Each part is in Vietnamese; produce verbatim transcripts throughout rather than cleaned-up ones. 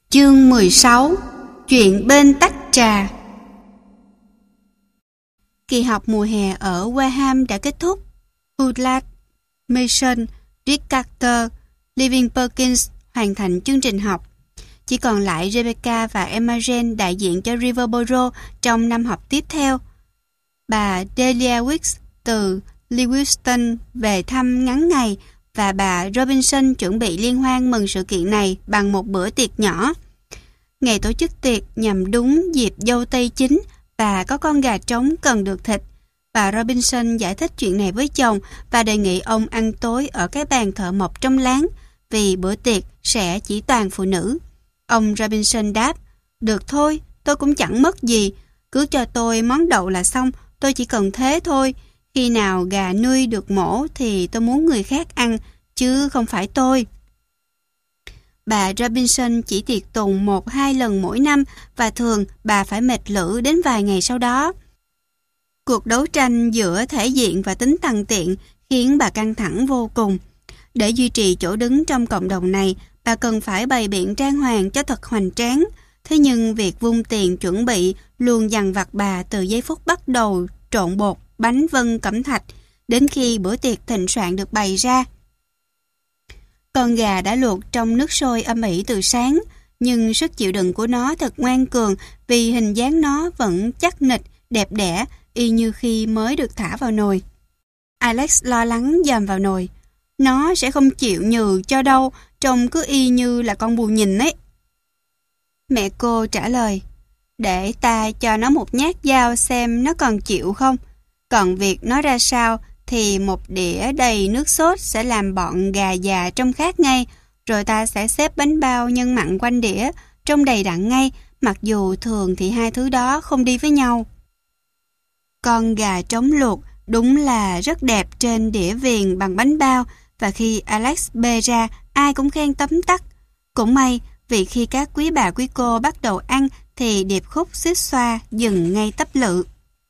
Chương mười sáu. Chuyện bên tách trà. Kỳ học mùa hè ở Wareham đã kết thúc. Hoodlad, Mason, Rick Carter, Living Perkins hoàn thành chương trình học. Chỉ còn lại Rebecca và Emma Jane đại diện cho Riverboro trong năm học tiếp theo. Bà Delia Wicks từ Lewiston về thăm ngắn ngày và bà Robinson chuẩn bị liên hoan mừng sự kiện này bằng một bữa tiệc nhỏ. Ngày tổ chức tiệc nhằm đúng dịp dâu tây chín và có con gà trống cần được thịt. Bà Robinson giải thích chuyện này với chồng và đề nghị ông ăn tối ở cái bàn thợ mộc trong láng vì bữa tiệc sẽ chỉ toàn phụ nữ. Ông Robinson đáp, được thôi, tôi cũng chẳng mất gì. Cứ cho tôi món đậu là xong, tôi chỉ cần thế thôi. Khi nào gà nuôi được mổ thì tôi muốn người khác ăn, chứ không phải tôi. Bà Robinson chỉ tiệc tùng một hai lần mỗi năm và thường bà phải mệt lử đến vài ngày sau đó. Cuộc đấu tranh giữa thể diện và tính tăng tiện khiến bà căng thẳng vô cùng. Để duy trì chỗ đứng trong cộng đồng này, bà cần phải bày biện trang hoàng cho thật hoành tráng. Thế nhưng việc vung tiền chuẩn bị luôn dằn vặt bà từ giây phút bắt đầu trộn bột, bánh vân cẩm thạch đến khi bữa tiệc thịnh soạn được bày ra. Con gà đã luộc trong nước sôi âm ỉ từ sáng, nhưng sức chịu đựng của nó thật ngoan cường vì hình dáng nó vẫn chắc nịch, đẹp đẽ, y như khi mới được thả vào nồi. Alex lo lắng dòm vào nồi. Nó sẽ không chịu nhừ cho đâu, trông cứ y như là con bù nhìn ấy. Mẹ cô trả lời, để ta cho nó một nhát dao xem nó còn chịu không. Còn việc nó ra sao thì một đĩa đầy nước sốt sẽ làm bọn gà già trông khác ngay, rồi ta sẽ xếp bánh bao nhân mặn quanh đĩa, trông đầy đặn ngay, mặc dù thường thì hai thứ đó không đi với nhau. Con gà trống luộc đúng là rất đẹp trên đĩa viền bằng bánh bao, và khi Alex bê ra, ai cũng khen tấm tắc. Cũng may, vì khi các quý bà quý cô bắt đầu ăn thì điệp khúc xít xoa dừng ngay tấp lự.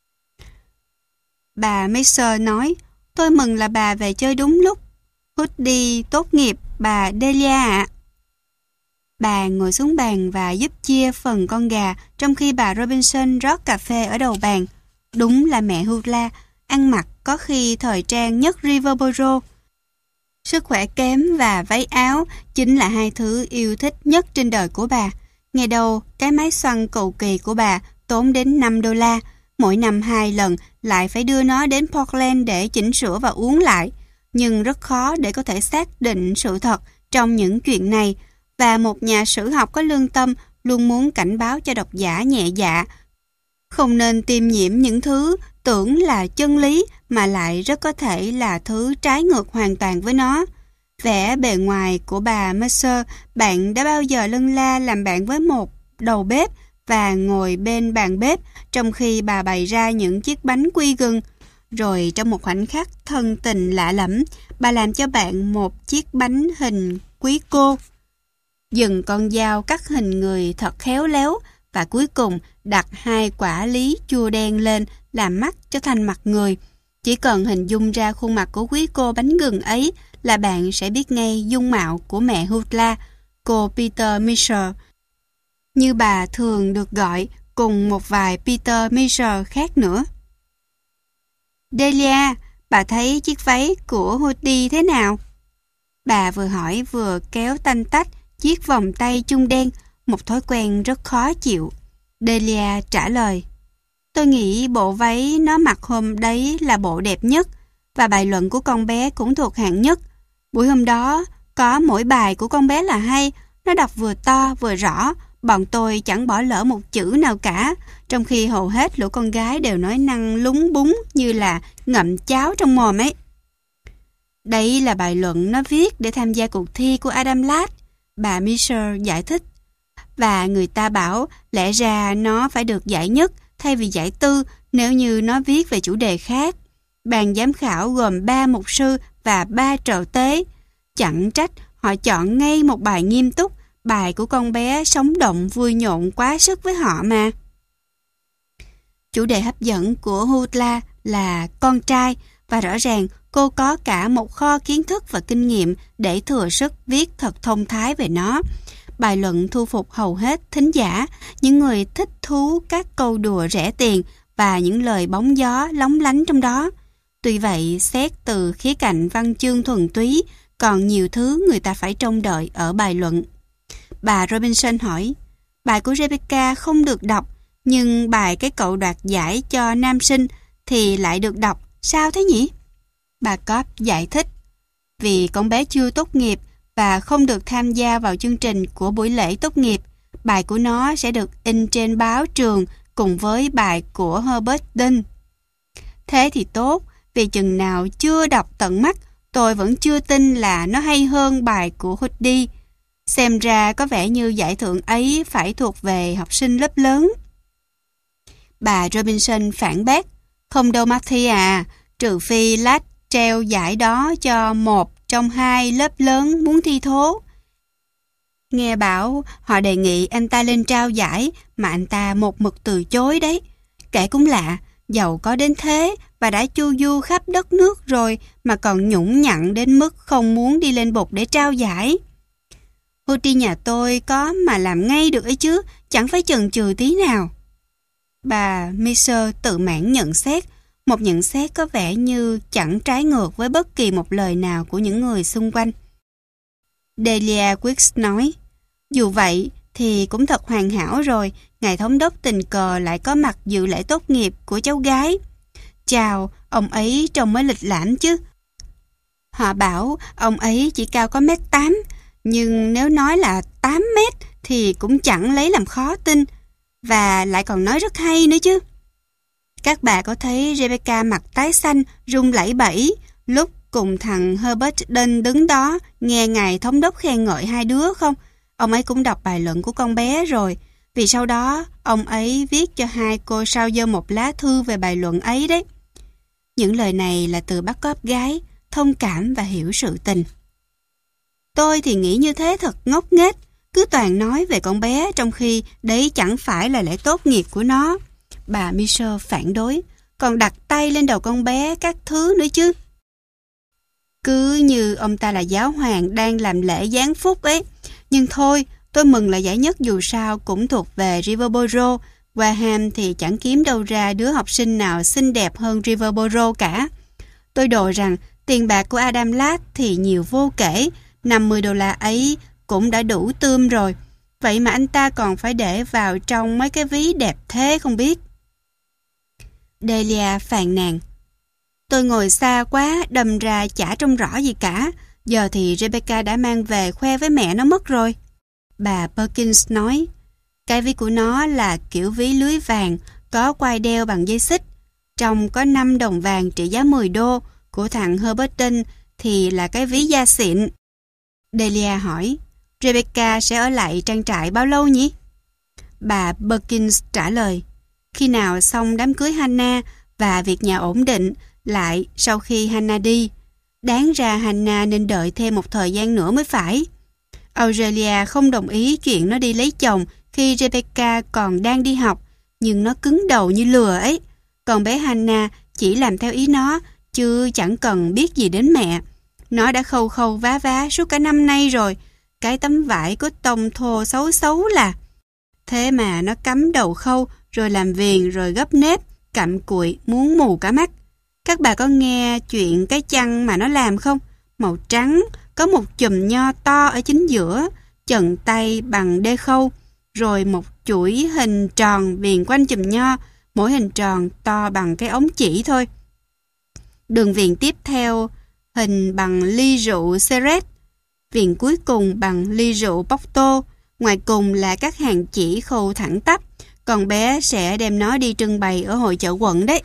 Bà Mason nói, tôi mừng là bà về chơi đúng lúc. Hoodie tốt nghiệp, bà Delia ạ. Bà ngồi xuống bàn và giúp chia phần con gà, trong khi bà Robinson rót cà phê ở đầu bàn. Đúng là mẹ Hula, ăn mặc có khi thời trang nhất Riverboro. Sức khỏe kém và váy áo chính là hai thứ yêu thích nhất trên đời của bà. Ngày đầu, cái máy xoăn cầu kỳ của bà tốn đến năm đô la. Mỗi năm hai lần lại phải đưa nó đến Portland để chỉnh sửa và uống lại. Nhưng rất khó để có thể xác định sự thật trong những chuyện này. Và một nhà sử học có lương tâm luôn muốn cảnh báo cho độc giả nhẹ dạ. Không nên tiêm nhiễm những thứ tưởng là chân lý mà lại rất có thể là thứ trái ngược hoàn toàn với nó. Vẻ bề ngoài của bà Mercer, bạn đã bao giờ lân la làm bạn với một đầu bếp và ngồi bên bàn bếp trong khi bà bày ra những chiếc bánh quy gừng. Rồi trong một khoảnh khắc thân tình lạ lẫm, bà làm cho bạn một chiếc bánh hình quý cô. Dừng con dao cắt hình người thật khéo léo và cuối cùng đặt hai quả lý chua đen lên làm mắt cho thành mặt người. Chỉ cần hình dung ra khuôn mặt của quý cô bánh gừng ấy là bạn sẽ biết ngay dung mạo của mẹ Hula, cô Peter Mitchell, như bà thường được gọi cùng một vài Peter Mitchell khác nữa. Delia, bà thấy chiếc váy của Hoodie thế nào? Bà vừa hỏi vừa kéo tanh tách chiếc vòng tay chung đen, một thói quen rất khó chịu. Delia trả lời, tôi nghĩ bộ váy nó mặc hôm đấy là bộ đẹp nhất, và bài luận của con bé cũng thuộc hạng nhất. Buổi hôm đó, có mỗi bài của con bé là hay, nó đọc vừa to vừa rõ, bọn tôi chẳng bỏ lỡ một chữ nào cả, trong khi hầu hết lũ con gái đều nói năng lúng búng như là ngậm cháo trong mồm ấy. Đây là bài luận nó viết để tham gia cuộc thi của Adam Ladd, bà Mitchell giải thích. Và người ta bảo lẽ ra nó phải được giải nhất thay vì giải tư nếu như nó viết về chủ đề khác. Ban giám khảo gồm ba mục sư và ba trợ tế. Chẳng trách họ chọn ngay một bài nghiêm túc, bài của con bé sống động vui nhộn quá sức với họ mà. Chủ đề hấp dẫn của Hula là con trai, và rõ ràng cô có cả một kho kiến thức và kinh nghiệm để thừa sức viết thật thông thái về nó. bài luận thu phục hầu hết thính giả, những người thích thú các câu đùa rẻ tiền và những lời bóng gió lóng lánh trong đó. Tuy vậy, xét từ khía cạnh văn chương thuần túy, còn nhiều thứ người ta phải trông đợi ở bài luận. Bà Robinson hỏi, bài của Rebecca không được đọc, nhưng bài cái cậu đoạt giải cho nam sinh thì lại được đọc, sao thế nhỉ? Bà Cobb giải thích, vì con bé chưa tốt nghiệp và không được tham gia vào chương trình của buổi lễ tốt nghiệp, bài của nó sẽ được in trên báo trường cùng với bài của Herbert Dunn. Thế thì tốt, vì chừng nào chưa đọc tận mắt, tôi vẫn chưa tin là nó hay hơn bài của Hoodie. Xem ra có vẻ như giải thưởng ấy phải thuộc về học sinh lớp lớn. Bà Robinson phản bác, không đâu Marty à, trừ phi Lad treo giải đó cho một trong hai lớp lớn muốn thi thố. Nghe bảo họ đề nghị anh ta lên trao giải mà anh ta một mực từ chối đấy. Kể cũng lạ, giàu có đến thế và đã chu du khắp đất nước rồi mà còn nhũng nhặn đến mức không muốn đi lên bục để trao giải. Hootie nhà tôi có mà làm ngay được ấy chứ, chẳng phải chần chừ tí nào. Bà Miser tự mãn nhận xét, một nhận xét có vẻ như chẳng trái ngược với bất kỳ một lời nào của những người xung quanh. Delia Wicks nói, dù vậy thì cũng thật hoàn hảo rồi, ngài thống đốc tình cờ lại có mặt dự lễ tốt nghiệp của cháu gái. Chào, ông ấy trông mới lịch lãm chứ. Họ bảo ông ấy chỉ cao có mét tám, nhưng nếu nói là tám mét thì cũng chẳng lấy làm khó tin, và lại còn nói rất hay nữa chứ. Các bà có thấy Rebecca mặt tái xanh, run lẩy bẩy, lúc cùng thằng Herbert Dunn đứng đó nghe ngài thống đốc khen ngợi hai đứa không? Ông ấy cũng đọc bài luận của con bé rồi, vì sau đó ông ấy viết cho hai cô sao dơ một lá thư về bài luận ấy đấy. Những lời này là từ bác cóp gái, thông cảm và hiểu sự tình. Tôi thì nghĩ như thế thật ngốc nghếch, cứ toàn nói về con bé trong khi đấy chẳng phải là lễ tốt nghiệp của nó. Bà Miser phản đối, còn đặt tay lên đầu con bé các thứ nữa chứ. Cứ như ông ta là giáo hoàng đang làm lễ giáng phúc ấy. Nhưng thôi, tôi mừng là giải nhất dù sao cũng thuộc về Riverboro. Wareham thì chẳng kiếm đâu ra đứa học sinh nào xinh đẹp hơn Riverboro cả. Tôi đồ rằng tiền bạc của Adam Ladd thì nhiều vô kể, năm mươi đô la ấy cũng đã đủ tươm rồi. Vậy mà anh ta còn phải để vào trong mấy cái ví đẹp thế không biết. Delia phàn nàn, tôi ngồi xa quá, đâm ra chả trông rõ gì cả. Giờ thì Rebecca đã mang về khoe với mẹ nó mất rồi. Bà Perkins nói, cái ví của nó là kiểu ví lưới vàng, có quai đeo bằng dây xích. Trong có năm đồng vàng trị giá mười đô, của thằng Herbert Dunn thì là cái ví da xịn. Delia hỏi, Rebecca sẽ ở lại trang trại bao lâu nhỉ? Bà Perkins trả lời, khi nào xong đám cưới Hannah và việc nhà ổn định lại sau khi Hannah đi. Đáng ra Hannah nên đợi thêm một thời gian nữa mới phải. Aurelia không đồng ý chuyện nó đi lấy chồng khi Rebecca còn đang đi học, nhưng nó cứng đầu như lừa ấy. Còn bé Hannah chỉ làm theo ý nó, chứ chẳng cần biết gì đến mẹ. Nó đã khâu khâu vá vá suốt cả năm nay rồi. Cái tấm vải có tông thô xấu xấu là. Thế mà nó cắm đầu khâu, rồi làm viền, rồi gấp nếp, cặm cụi, muốn mù cả mắt. Các bà có nghe chuyện cái chăn mà nó làm không? Màu trắng, có một chùm nho to ở chính giữa, chần tay bằng đê khâu, rồi một chuỗi hình tròn viền quanh chùm nho, mỗi hình tròn to bằng cái ống chỉ thôi. Đường viền tiếp theo hình bằng ly rượu Ceres, viền cuối cùng bằng ly rượu Porto, ngoài cùng là các hàng chỉ khâu thẳng tắp, còn bé sẽ đem nó đi trưng bày ở hội chợ quận đấy.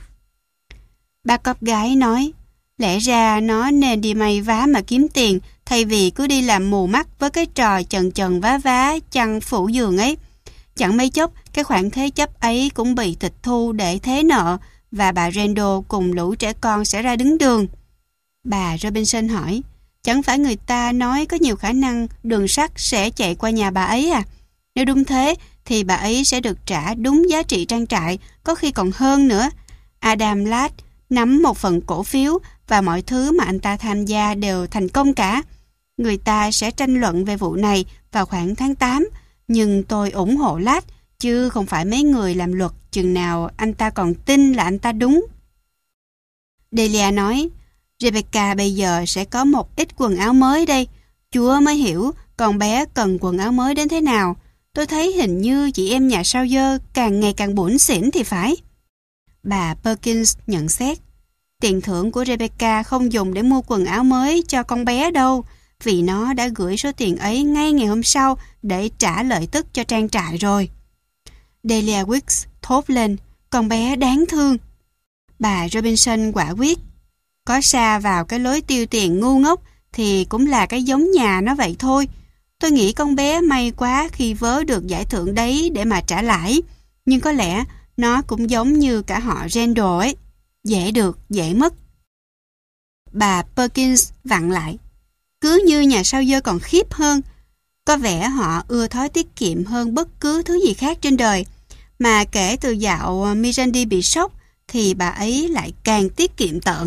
Ba cóp gái nói, lẽ ra nó nên đi may vá mà kiếm tiền, thay vì cứ đi làm mù mắt với cái trò chần chần vá vá chăn phủ giường ấy. Chẳng mấy chốc, cái khoản thế chấp ấy cũng bị tịch thu để thế nợ, và bà Randall cùng lũ trẻ con sẽ ra đứng đường. Bà Robinson hỏi, chẳng phải người ta nói có nhiều khả năng đường sắt sẽ chạy qua nhà bà ấy à? Nếu đúng thế, thì bà ấy sẽ được trả đúng giá trị trang trại, có khi còn hơn nữa. Adam Ladd nắm một phần cổ phiếu và mọi thứ mà anh ta tham gia đều thành công cả. Người ta sẽ tranh luận về vụ này vào khoảng tháng tám, nhưng tôi ủng hộ Lad, chứ không phải mấy người làm luật chừng nào anh ta còn tin là anh ta đúng. Delia nói, Rebecca bây giờ sẽ có một ít quần áo mới đây. Chúa mới hiểu con bé cần quần áo mới đến thế nào. Tôi thấy hình như chị em nhà sao dơ càng ngày càng bủn xỉn thì phải. Bà Perkins nhận xét, tiền thưởng của Rebecca không dùng để mua quần áo mới cho con bé đâu, vì nó đã gửi số tiền ấy ngay ngày hôm sau để trả lợi tức cho trang trại rồi. Delia Wicks thốt lên, con bé đáng thương. Bà Robinson quả quyết, có sa vào cái lối tiêu tiền ngu ngốc thì cũng là cái giống nhà nó vậy thôi. Tôi nghĩ con bé may quá khi vớ được giải thưởng đấy để mà trả lãi, nhưng có lẽ nó cũng giống như cả họ Randall ấy, dễ được, dễ mất. Bà Perkins vặn lại, cứ như nhà sao dơ còn khiếp hơn. Có vẻ họ ưa thói tiết kiệm hơn bất cứ thứ gì khác trên đời, mà kể từ dạo Mirandy bị sốc thì bà ấy lại càng tiết kiệm tợn.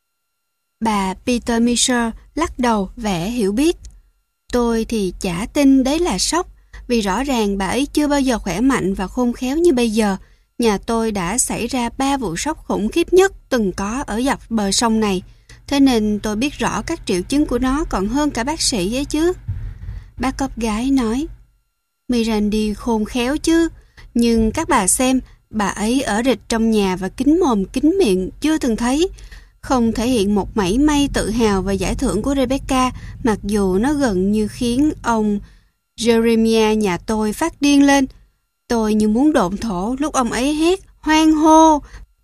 Bà Peter Mitchell lắc đầu vẻ hiểu biết. Tôi thì chả tin đấy là sốc, vì rõ ràng bà ấy chưa bao giờ khỏe mạnh và khôn khéo như bây giờ. Nhà tôi đã xảy ra ba vụ sốc khủng khiếp nhất từng có ở dọc bờ sông này, thế nên tôi biết rõ các triệu chứng của nó còn hơn cả bác sĩ ấy chứ. Bác cóp gái nói, Mirandy khôn khéo chứ, nhưng các bà xem, bà ấy ở rịch trong nhà và kín mồm kín miệng chưa từng thấy, không thể hiện một mảy may tự hào về giải thưởng của Rebecca, mặc dù nó gần như khiến ông Jeremiah nhà tôi phát điên lên. Tôi như muốn độn thổ lúc ông ấy hét hoan hô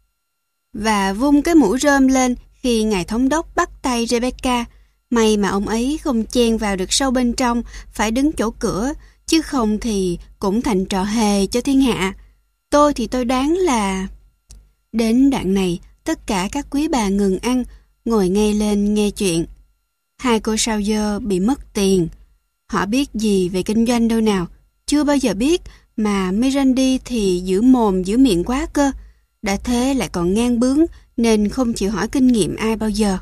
và vung cái mũ rơm lên khi ngài thống đốc bắt tay Rebecca. May mà ông ấy không chen vào được sâu bên trong, phải đứng chỗ cửa, chứ không thì cũng thành trò hề cho thiên hạ. Tôi thì tôi đoán là... Đến đoạn này, tất cả các quý bà ngừng ăn, ngồi ngay lên nghe chuyện. Hai cô sao dơ bị mất tiền. Họ biết gì về kinh doanh đâu nào, chưa bao giờ biết, mà Mirandy thì giữ mồm giữ miệng quá cơ. Đã thế lại còn ngang bướng, nên không chịu hỏi kinh nghiệm ai bao giờ.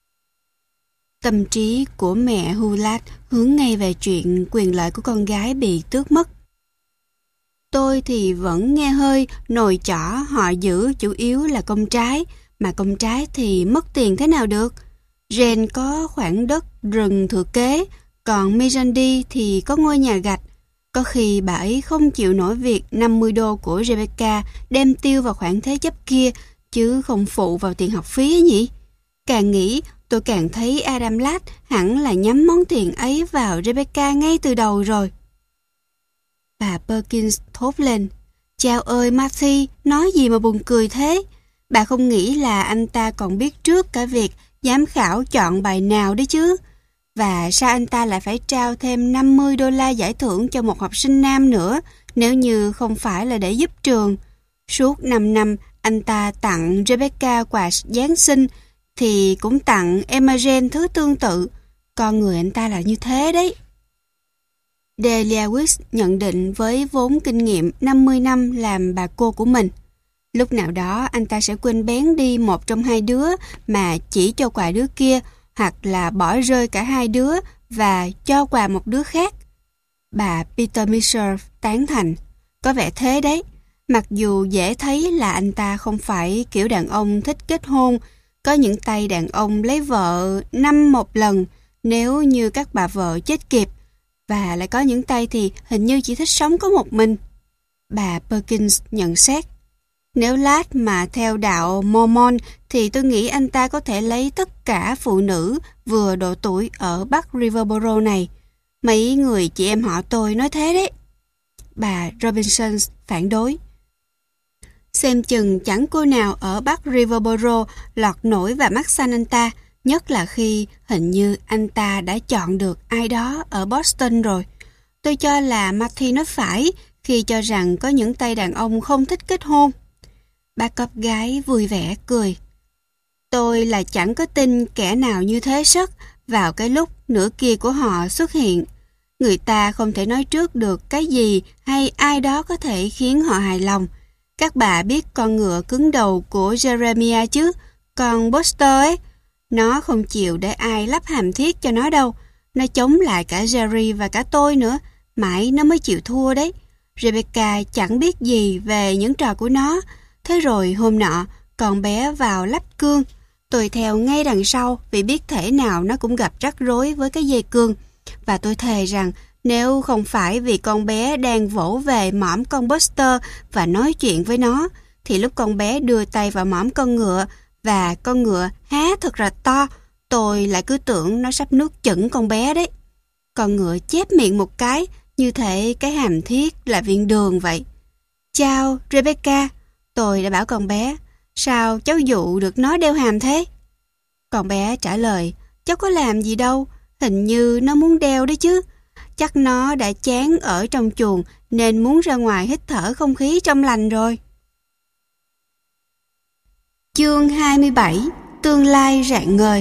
Tâm trí của mẹ Hulat hướng ngay về chuyện quyền lợi của con gái bị tước mất. Tôi thì vẫn nghe hơi nồi chỏ họ giữ chủ yếu là công trái, mà công trái thì mất tiền thế nào được. Jane có khoản đất rừng thừa kế, còn Mirandy thì có ngôi nhà gạch. Có khi bà ấy không chịu nổi việc năm mươi đô của Rebecca đem tiêu vào khoản thế chấp kia, chứ không phụ vào tiền học phí ấy nhỉ. Càng nghĩ, tôi càng thấy Adam Ladd hẳn là nhắm món tiền ấy vào Rebecca ngay từ đầu rồi. Bà Perkins thốt lên, chao ơi Marty, nói gì mà buồn cười thế? Bà không nghĩ là anh ta còn biết trước cả việc giám khảo chọn bài nào đấy chứ? Và sao anh ta lại phải trao thêm năm mươi đô la giải thưởng cho một học sinh nam nữa, nếu như không phải là để giúp trường? Suốt năm năm, anh ta tặng Rebecca quà Giáng sinh, thì cũng tặng Imogen thứ tương tự. Con người anh ta là như thế đấy. Delia Wicks nhận định với vốn kinh nghiệm năm mươi năm làm bà cô của mình. Lúc nào đó anh ta sẽ quên bén đi một trong hai đứa mà chỉ cho quà đứa kia, hoặc là bỏ rơi cả hai đứa và cho quà một đứa khác. Bà Peter Mitchell tán thành. Có vẻ thế đấy. Mặc dù dễ thấy là anh ta không phải kiểu đàn ông thích kết hôn, có những tay đàn ông lấy vợ năm một lần nếu như các bà vợ chết kịp, và lại có những tay thì hình như chỉ thích sống có một mình. Bà Perkins nhận xét, nếu Ladd mà theo đạo Mormon thì tôi nghĩ anh ta có thể lấy tất cả phụ nữ vừa độ tuổi ở Bắc Riverboro này. Mấy người chị em họ tôi nói thế đấy. Bà Robinson phản đối. Xem chừng chẳng cô nào ở Bắc Riverboro lọt nổi vào mắt xanh anh ta, nhất là khi hình như anh ta đã chọn được ai đó ở Boston rồi. Tôi cho là Marty nói phải khi cho rằng có những tay đàn ông không thích kết hôn. Bà cóp gái vui vẻ cười. Tôi là chẳng có tin kẻ nào như thế sức vào cái lúc nửa kia của họ xuất hiện. Người ta không thể nói trước được cái gì hay ai đó có thể khiến họ hài lòng. Các bà biết con ngựa cứng đầu của Jeremiah chứ, còn Buster ấy, nó không chịu để ai lắp hàm thiết cho nó đâu. Nó chống lại cả Jerry và cả tôi nữa, mãi nó mới chịu thua đấy. Rebecca chẳng biết gì về những trò của nó. Thế rồi hôm nọ, con bé vào lắp cương. Tôi theo ngay đằng sau vì biết thể nào nó cũng gặp rắc rối với cái dây cương. Và tôi thề rằng nếu không phải vì con bé đang vỗ về mõm con Buster và nói chuyện với nó, thì lúc con bé đưa tay vào mõm con ngựa và con ngựa há thật là to, tôi lại cứ tưởng nó sắp nuốt chửng con bé đấy. Con ngựa chép miệng một cái, như thể cái hàm thiết là viên đường vậy. Chào, Rebecca, tôi đã bảo con bé, sao cháu dụ được nó đeo hàm thế? Con bé trả lời, cháu có làm gì đâu, hình như nó muốn đeo đấy chứ. Chắc nó đã chán ở trong chuồng nên muốn ra ngoài hít thở không khí trong lành rồi. Chương hai mươi bảy. Tương lai rạng ngời.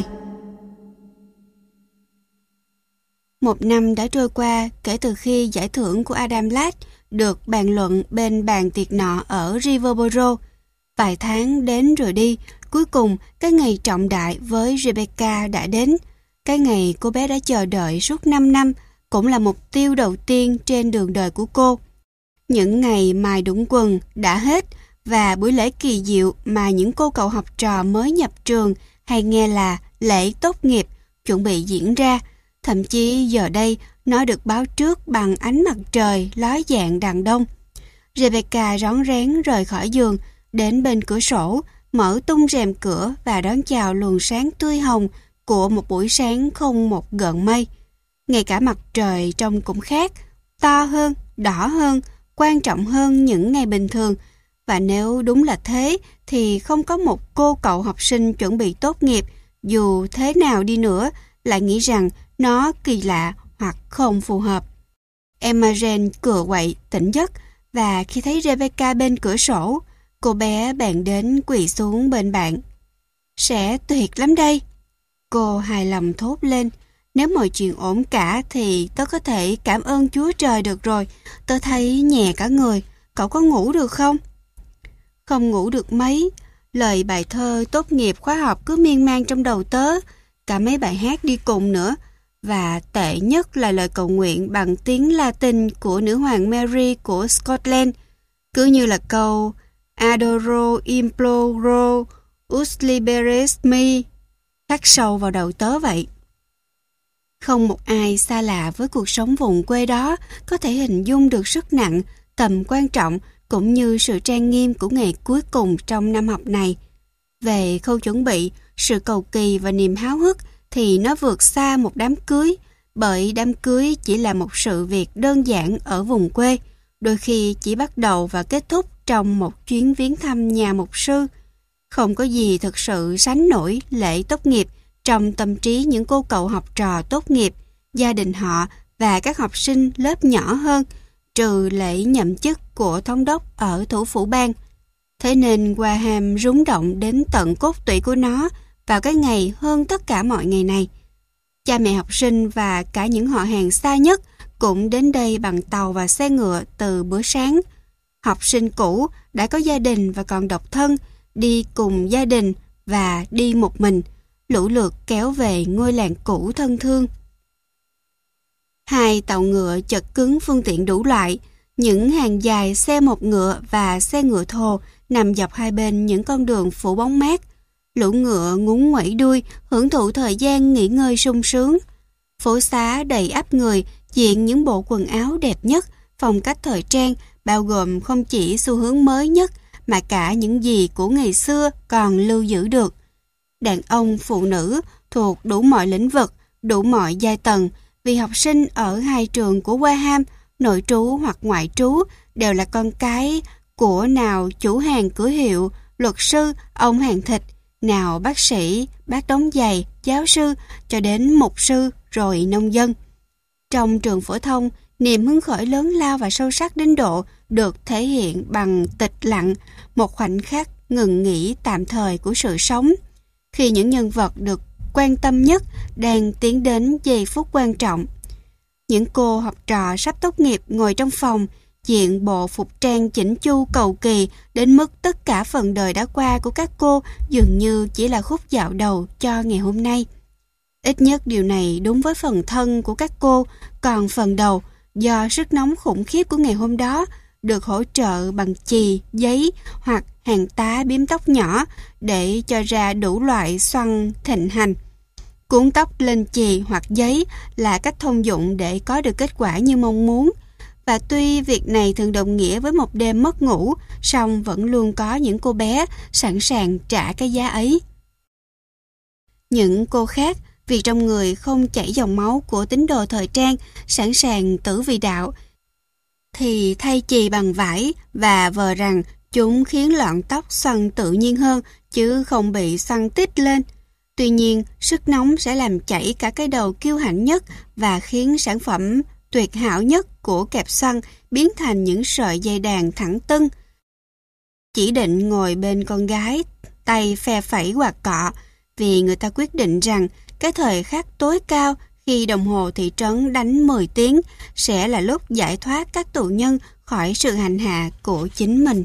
Một năm đã trôi qua kể từ khi giải thưởng của Adam Ladd được bàn luận bên bàn tiệc nọ ở Riverboro. Vài tháng đến rồi đi, cuối cùng cái ngày trọng đại với Rebecca đã đến. Cái ngày cô bé đã chờ đợi suốt năm năm, cũng là mục tiêu đầu tiên trên đường đời của cô. Những ngày mài đũng quần đã hết, và buổi lễ kỳ diệu mà những cô cậu học trò mới nhập trường hay nghe là lễ tốt nghiệp chuẩn bị diễn ra. Thậm chí giờ đây nó được báo trước bằng ánh mặt trời ló dạng đằng đông. Rebecca rón rén rời khỏi giường, đến bên cửa sổ, mở tung rèm cửa và đón chào luồng sáng tươi hồng của một buổi sáng không một gợn mây. Ngay cả mặt trời trông cũng khác, to hơn, đỏ hơn, quan trọng hơn những ngày bình thường. Và nếu đúng là thế, thì không có một cô cậu học sinh chuẩn bị tốt nghiệp, dù thế nào đi nữa, lại nghĩ rằng nó kỳ lạ hoặc không phù hợp. Emma Jane cựa quậy, tỉnh giấc, và khi thấy Rebecca bên cửa sổ, cô bé bèn đến quỳ xuống bên bạn. Sẽ tuyệt lắm đây. Cô hài lòng thốt lên. Nếu mọi chuyện ổn cả thì tớ có thể cảm ơn Chúa Trời được rồi. Tớ thấy nhẹ cả người. Cậu có ngủ được không? Không ngủ được mấy. Lời bài thơ tốt nghiệp khóa học cứ miên man trong đầu tớ. Cả mấy bài hát đi cùng nữa. Và tệ nhất là lời cầu nguyện bằng tiếng Latin của nữ hoàng Mary của Scotland. Cứ như là câu Adoro imploro us liberes me, khắc sâu vào đầu tớ vậy. Không một ai xa lạ với cuộc sống vùng quê đó có thể hình dung được sức nặng, tầm quan trọng cũng như sự trang nghiêm của ngày cuối cùng trong năm học này. Về khâu chuẩn bị, sự cầu kỳ và niềm háo hức thì nó vượt xa một đám cưới, bởi đám cưới chỉ là một sự việc đơn giản ở vùng quê, đôi khi chỉ bắt đầu và kết thúc trong một chuyến viếng thăm nhà mục sư. Không có gì thực sự sánh nổi lễ tốt nghiệp trong tâm trí những cô cậu học trò tốt nghiệp, gia đình họ và các học sinh lớp nhỏ hơn, trừ lễ nhậm chức của thống đốc ở thủ phủ bang. Thế nên Warham rúng động đến tận cốt tủy của nó vào cái ngày hơn tất cả mọi ngày này. Cha mẹ học sinh và cả những họ hàng xa nhất cũng đến đây bằng tàu và xe ngựa từ bữa sáng. Học sinh cũ đã có gia đình và còn độc thân, đi cùng gia đình và đi một mình, lũ lượt kéo về ngôi làng cũ thân thương. Hai tàu ngựa chật cứng phương tiện đủ loại, những hàng dài xe một ngựa và xe ngựa thồ nằm dọc hai bên những con đường phủ bóng mát. Lũ ngựa ngúng nguẩy đuôi, hưởng thụ thời gian nghỉ ngơi sung sướng. Phố xá đầy ắp người, diện những bộ quần áo đẹp nhất, phong cách thời trang, bao gồm không chỉ xu hướng mới nhất, mà cả những gì của ngày xưa còn lưu giữ được. Đàn ông, phụ nữ thuộc đủ mọi lĩnh vực, đủ mọi giai tầng, vì học sinh ở hai trường của Warham, nội trú hoặc ngoại trú, đều là con cái của nào chủ hàng cửa hiệu, luật sư, ông hàng thịt, nào bác sĩ, bác đóng giày, giáo sư, cho đến mục sư, rồi nông dân. Trong trường phổ thông, niềm hứng khởi lớn lao và sâu sắc đến độ được thể hiện bằng tịch lặng, một khoảnh khắc ngừng nghỉ tạm thời của sự sống, khi những nhân vật được quan tâm nhất đang tiến đến giây phút quan trọng. Những cô học trò sắp tốt nghiệp ngồi trong phòng, diện bộ phục trang chỉnh chu cầu kỳ đến mức tất cả phần đời đã qua của các cô dường như chỉ là khúc dạo đầu cho ngày hôm nay. Ít nhất điều này đúng với phần thân của các cô, còn phần đầu, do sức nóng khủng khiếp của ngày hôm đó, được hỗ trợ bằng chì, giấy hoặc hàng tá biếm tóc nhỏ để cho ra đủ loại xoăn thịnh hành. Cuốn tóc lên chì hoặc giấy là cách thông dụng để có được kết quả như mong muốn. Và tuy việc này thường đồng nghĩa với một đêm mất ngủ, song vẫn luôn có những cô bé sẵn sàng trả cái giá ấy. Những cô khác, vì trong người không chảy dòng máu của tín đồ thời trang, sẵn sàng tử vì đạo, thì thay chì bằng vải và vờ rằng chúng khiến lọn tóc xoăn tự nhiên hơn, chứ không bị xoăn tít lên. Tuy nhiên, sức nóng sẽ làm chảy cả cái đầu kiêu hãnh nhất và khiến sản phẩm tuyệt hảo nhất của kẹp xoăn biến thành những sợi dây đàn thẳng tưng. Chỉ định ngồi bên con gái, tay phe phẩy quạt cọ, vì người ta quyết định rằng cái thời khắc tối cao khi đồng hồ thị trấn đánh mười tiếng sẽ là lúc giải thoát các tù nhân khỏi sự hành hạ của chính mình.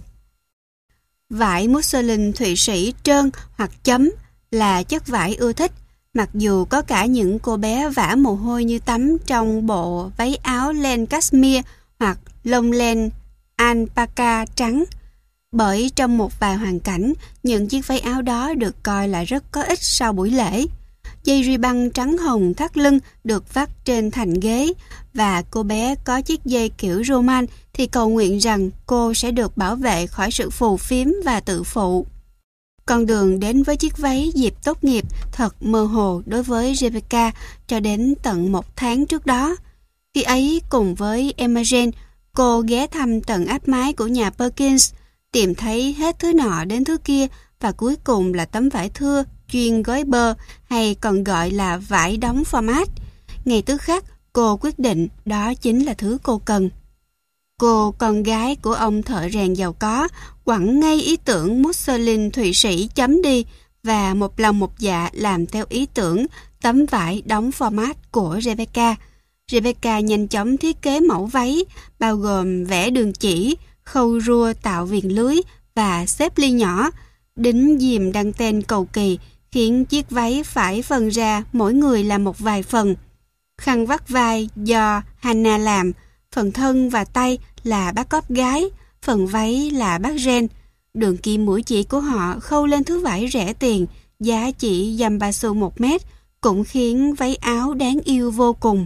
Vải muslin Thụy Sĩ trơn hoặc chấm là chất vải ưa thích, mặc dù có cả những cô bé vã mồ hôi như tắm trong bộ váy áo len cashmere hoặc lông len alpaca trắng. Bởi trong một vài hoàn cảnh, những chiếc váy áo đó được coi là rất có ích sau buổi lễ. Dây ri băng trắng hồng thắt lưng được vắt trên thành ghế, và cô bé có chiếc dây kiểu Roman thì cầu nguyện rằng cô sẽ được bảo vệ khỏi sự phù phiếm và tự phụ. Con đường đến với chiếc váy dịp tốt nghiệp thật mơ hồ đối với Rebecca cho đến tận một tháng trước đó. Khi ấy cùng với Emma Jane, cô ghé thăm tận áp mái của nhà Perkins, tìm thấy hết thứ nọ đến thứ kia, và cuối cùng là tấm vải thưa chuyên gói bơ, hay còn gọi là vải đóng format. Ngay tức khắc, cô quyết định đó chính là thứ cô cần. Cô, con gái của ông thợ rèn giàu có, quẳng ngay ý tưởng muslin Thụy Sĩ chấm đi và một lòng một dạ làm theo ý tưởng tấm vải đóng format của Rebecca. Rebecca nhanh chóng thiết kế mẫu váy, bao gồm vẽ đường chỉ, khâu rua tạo viền lưới và xếp ly nhỏ, đính dìm đăng ten cầu kỳ, khiến chiếc váy phải phân ra mỗi người làm một vài phần. Khăn vắt vai do Hannah làm, phần thân và tay là bác cóp gái, phần váy là bác Ren. Đường kim mũi chỉ của họ khâu lên thứ vải rẻ tiền, giá chỉ dăm ba xu một mét, cũng khiến váy áo đáng yêu vô cùng.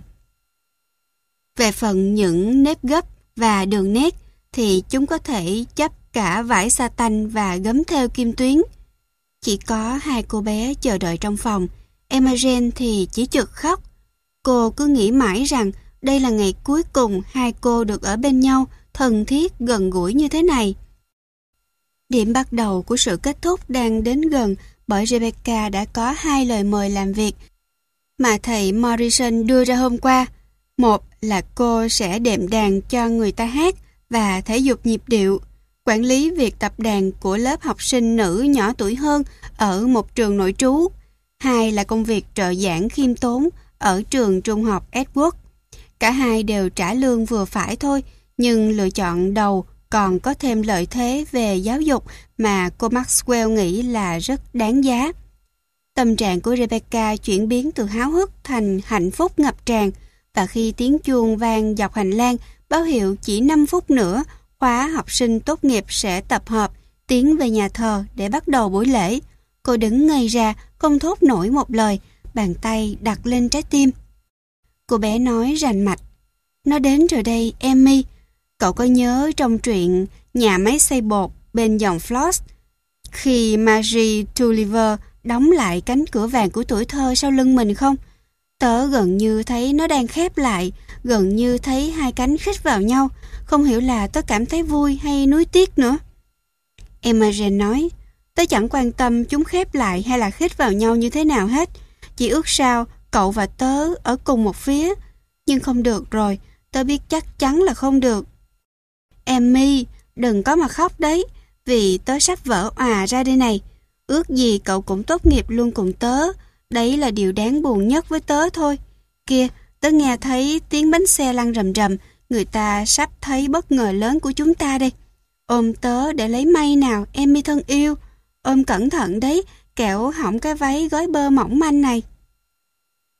Về phần những nếp gấp và đường nét, thì chúng có thể chấp cả vải sa tanh và gấm theo kim tuyến. Chỉ có hai cô bé chờ đợi trong phòng. Emma Jane thì chỉ chực khóc. Cô cứ nghĩ mãi rằng đây là ngày cuối cùng hai cô được ở bên nhau, thân thiết, gần gũi như thế này. Điểm bắt đầu của sự kết thúc đang đến gần, bởi Rebecca đã có hai lời mời làm việc mà thầy Morrison đưa ra hôm qua. Một là cô sẽ đệm đàn cho người ta hát và thể dục nhịp điệu, quản lý việc tập đàn của lớp học sinh nữ nhỏ tuổi hơn ở một trường nội trú. Hai là công việc trợ giảng khiêm tốn ở trường trung học Edward. Cả hai đều trả lương vừa phải thôi, nhưng lựa chọn đầu còn có thêm lợi thế về giáo dục mà cô Maxwell nghĩ là rất đáng giá. Tâm trạng của Rebecca chuyển biến từ háo hức thành hạnh phúc ngập tràn, và khi tiếng chuông vang dọc hành lang báo hiệu chỉ năm phút nữa khóa học sinh tốt nghiệp sẽ tập hợp tiến về nhà thờ để bắt đầu buổi lễ, cô đứng ngây ra, không thốt nổi một lời, bàn tay đặt lên trái tim. Cô bé nói rành mạch: "Nó đến rồi đây, Emmy. Cậu có nhớ trong truyện Nhà máy xay bột bên dòng Floss, khi Marie Tulliver đóng lại cánh cửa vàng của tuổi thơ sau lưng mình không? Tớ gần như thấy nó đang khép lại, gần như thấy hai cánh khít vào nhau, không hiểu là tớ cảm thấy vui hay nuối tiếc nữa." Emma Jane nói: "Tớ chẳng quan tâm chúng khép lại hay là khít vào nhau như thế nào hết, chỉ ước sao cậu và tớ ở cùng một phía, nhưng không được rồi, tớ biết chắc chắn là không được. Emmy, đừng có mà khóc đấy, vì tớ sắp vỡ òa ra đây này. Ước gì cậu cũng tốt nghiệp luôn cùng tớ, đấy là điều đáng buồn nhất với tớ thôi. Kìa, tớ nghe thấy tiếng bánh xe lăn rầm rầm, người ta sắp thấy bất ngờ lớn của chúng ta đây. Ôm tớ để lấy may nào, Emmy thân yêu. Ôm cẩn thận đấy, kẻo hỏng cái váy gói bơ mỏng manh này."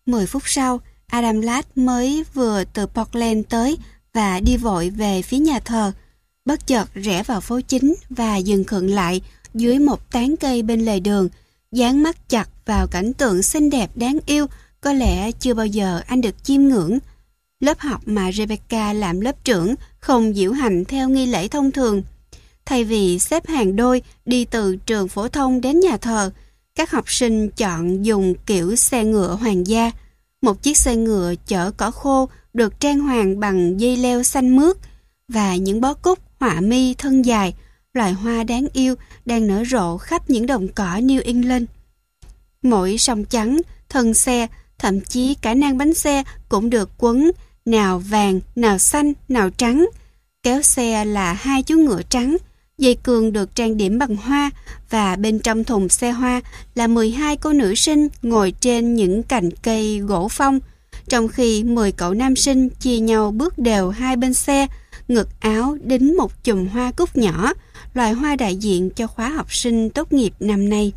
Mười phút sau, Adam Ladd mới vừa từ Portland tới và đi vội về phía nhà thờ. Bất chợt rẽ vào phố chính và dừng khựng lại dưới một tán cây bên lề đường, dán mắt chặt vào cảnh tượng xinh đẹp đáng yêu có lẽ chưa bao giờ anh được chiêm ngưỡng. Lớp học mà Rebecca làm lớp trưởng không diễu hành theo nghi lễ thông thường. Thay vì xếp hàng đôi đi từ trường phổ thông đến nhà thờ, các học sinh chọn dùng kiểu xe ngựa hoàng gia. Một chiếc xe ngựa chở cỏ khô được trang hoàng bằng dây leo xanh mướt và những bó cúc, họa mi thân dài, loài hoa đáng yêu đang nở rộ khắp những đồng cỏ New England. Mỗi song chắn, thân xe, thậm chí cả nang bánh xe cũng được quấn nào vàng, nào xanh, nào trắng. Kéo xe là hai chú ngựa trắng, dây cương được trang điểm bằng hoa và bên trong thùng xe hoa là mười hai cô nữ sinh ngồi trên những cành cây gỗ phong, trong khi mười cậu nam sinh chia nhau bước đều hai bên xe, ngực áo đính một chùm hoa cúc nhỏ, loài hoa đại diện cho khóa học sinh tốt nghiệp năm nay.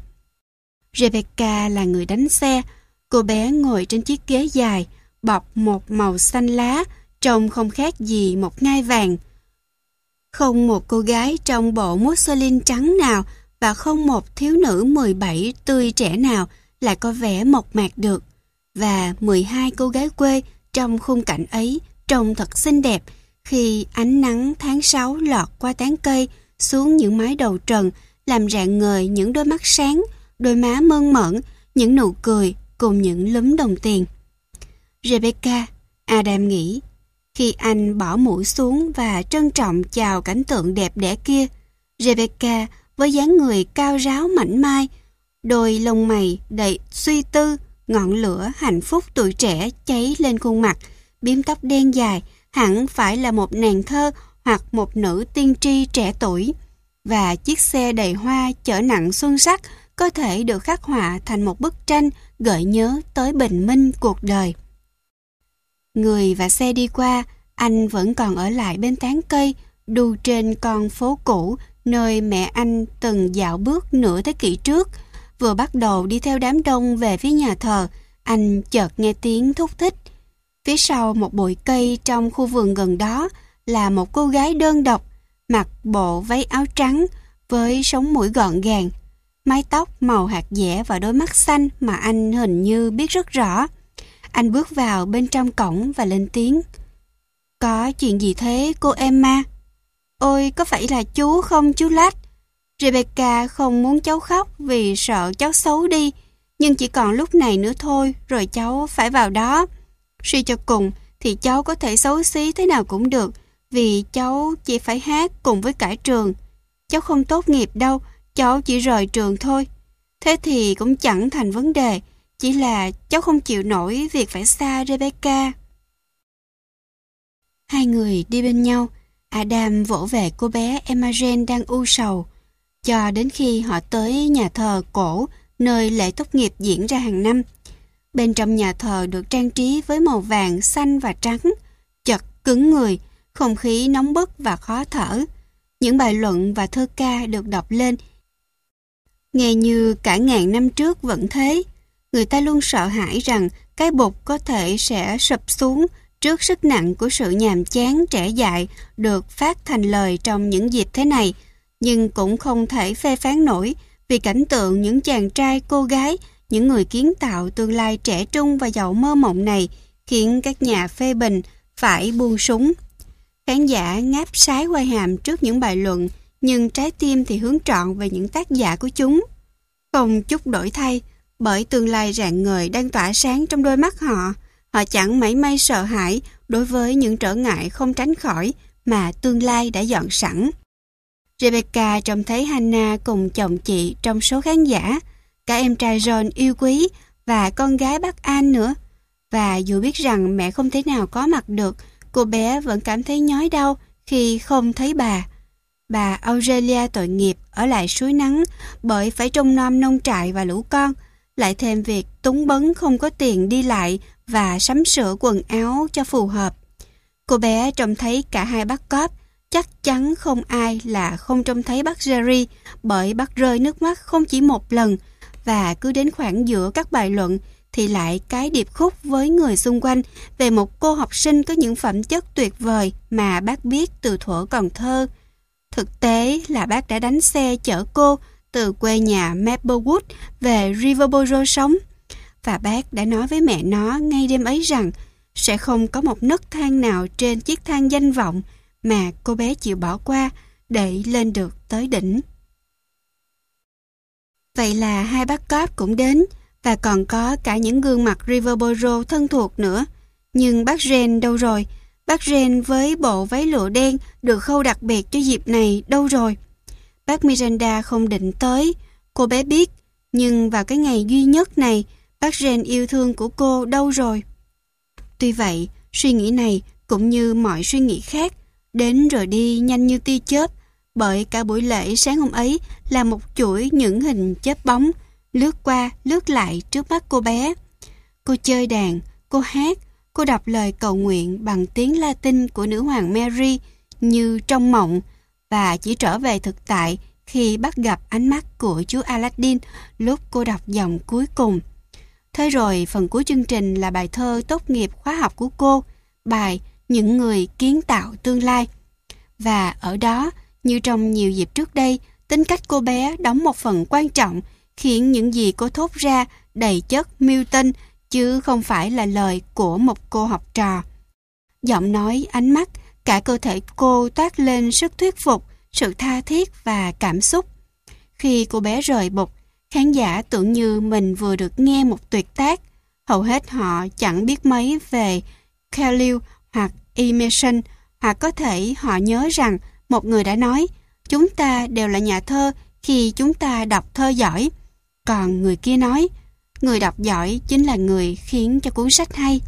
Rebecca là người đánh xe. Cô bé ngồi trên chiếc ghế dài, bọc một màu xanh lá, trông không khác gì một ngai vàng. Không một cô gái trong bộ mousseline trắng nào và không một thiếu nữ mười bảy tươi trẻ nào lại có vẻ mộc mạc được. Và mười hai cô gái quê trong khung cảnh ấy trông thật xinh đẹp khi ánh nắng tháng sáu lọt qua tán cây xuống những mái đầu trần, làm rạng ngời những đôi mắt sáng, đôi má mơn mởn, những nụ cười cùng những lúm đồng tiền. Rebecca, Adam nghĩ, khi anh bỏ mũ xuống và trân trọng chào cảnh tượng đẹp đẽ kia. Rebecca với dáng người cao ráo mảnh mai, đôi lông mày đầy suy tư, ngọn lửa hạnh phúc tuổi trẻ cháy lên khuôn mặt, bím tóc đen dài, hẳn phải là một nàng thơ hoặc một nữ tiên tri trẻ tuổi. Và chiếc xe đầy hoa chở nặng xuân sắc có thể được khắc họa thành một bức tranh gợi nhớ tới bình minh cuộc đời. Người và xe đi qua, anh vẫn còn ở lại bên tán cây, đu trên con phố cũ nơi mẹ anh từng dạo bước nửa thế kỷ trước. Vừa bắt đầu đi theo đám đông về phía nhà thờ, anh chợt nghe tiếng thúc thích. Phía sau một bụi cây trong khu vườn gần đó là một cô gái đơn độc, mặc bộ váy áo trắng với sống mũi gọn gàng, mái tóc màu hạt dẻ và đôi mắt xanh mà anh hình như biết rất rõ. Anh bước vào bên trong cổng và lên tiếng. Có chuyện gì thế cô Emma? Ôi, có phải là chú không chú Ladd? Rebecca không muốn cháu khóc vì sợ cháu xấu đi, nhưng chỉ còn lúc này nữa thôi rồi cháu phải vào đó. Suy cho cùng thì cháu có thể xấu xí thế nào cũng được, vì cháu chỉ phải hát cùng với cả trường. Cháu không tốt nghiệp đâu, cháu chỉ rời trường thôi. Thế thì cũng chẳng thành vấn đề, chỉ là cháu không chịu nổi việc phải xa Rebecca. Hai người đi bên nhau, Adam vỗ về cô bé Emma Jane đang u sầu, cho đến khi họ tới nhà thờ cổ nơi lễ tốt nghiệp diễn ra hàng năm. Bên trong nhà thờ được trang trí với màu vàng, xanh và trắng, chật cứng người, không khí nóng bức và khó thở. Những bài luận và thơ ca được đọc lên, nghe như cả ngàn năm trước vẫn thế. Người ta luôn sợ hãi rằng cái bục có thể sẽ sụp xuống trước sức nặng của sự nhàm chán trẻ dại được phát thành lời trong những dịp thế này, nhưng cũng không thể phê phán nổi vì cảnh tượng những chàng trai cô gái, những người kiến tạo tương lai trẻ trung và giàu mơ mộng này khiến các nhà phê bình phải buông súng. Khán giả ngáp sái quai hàm trước những bài luận, nhưng trái tim thì hướng trọn về những tác giả của chúng. Không chút đổi thay, bởi tương lai rạng ngời đang tỏa sáng trong đôi mắt họ, họ chẳng mảy may sợ hãi đối với những trở ngại không tránh khỏi mà tương lai đã dọn sẵn. Rebecca trông thấy Hannah cùng chồng chị trong số khán giả, cả em trai John yêu quý và con gái bác Ann nữa. Và dù biết rằng mẹ không thể nào có mặt được, cô bé vẫn cảm thấy nhói đau khi không thấy bà. Bà Aurelia tội nghiệp ở lại suối nắng bởi phải trông nom nông trại và lũ con, lại thêm việc túng bấn không có tiền đi lại và sắm sửa quần áo cho phù hợp. Cô bé trông thấy cả hai bác cóp, chắc chắn không ai là không trông thấy bác Jerry, bởi bác rơi nước mắt không chỉ một lần, và cứ đến khoảng giữa các bài luận thì lại cái điệp khúc với người xung quanh về một cô học sinh có những phẩm chất tuyệt vời mà bác biết từ thuở còn thơ. Thực tế là bác đã đánh xe chở cô từ quê nhà Maplewood về Riverboro sống, và bác đã nói với mẹ nó ngay đêm ấy rằng sẽ không có một nấc thang nào trên chiếc thang danh vọng mà cô bé chịu bỏ qua để lên được tới đỉnh. Vậy là hai bác cóp cũng đến, và còn có cả những gương mặt Riverboro thân thuộc nữa. Nhưng bác Ren đâu rồi? Bác Ren với bộ váy lụa đen được khâu đặc biệt cho dịp này đâu rồi? Bác Miranda không định tới, cô bé biết, nhưng vào cái ngày duy nhất này, bác Ren yêu thương của cô đâu rồi? Tuy vậy, suy nghĩ này cũng như mọi suy nghĩ khác, đến rồi đi nhanh như tia chớp, bởi cả buổi lễ sáng hôm ấy là một chuỗi những hình chớp bóng, lướt qua, lướt lại trước mắt cô bé. Cô chơi đàn, cô hát, cô đọc lời cầu nguyện bằng tiếng Latin của nữ hoàng Mary như trong mộng, và chỉ trở về thực tại khi bắt gặp ánh mắt của chú Aladdin lúc cô đọc dòng cuối cùng. Thế rồi phần cuối chương trình là bài thơ tốt nghiệp khóa học của cô, bài Những người kiến tạo tương lai. Và ở đó, như trong nhiều dịp trước đây, tính cách cô bé đóng một phần quan trọng, khiến những gì cô thốt ra đầy chất Milton, chứ không phải là lời của một cô học trò. Giọng nói, ánh mắt, cả cơ thể cô toát lên sức thuyết phục, sự tha thiết và cảm xúc. Khi cô bé rời bục, khán giả tưởng như mình vừa được nghe một tuyệt tác. Hầu hết họ chẳng biết mấy về Khalil hoặc Emerson, hoặc có thể họ nhớ rằng một người đã nói, chúng ta đều là nhà thơ khi chúng ta đọc thơ giỏi. Còn người kia nói, người đọc giỏi chính là người khiến cho cuốn sách hay.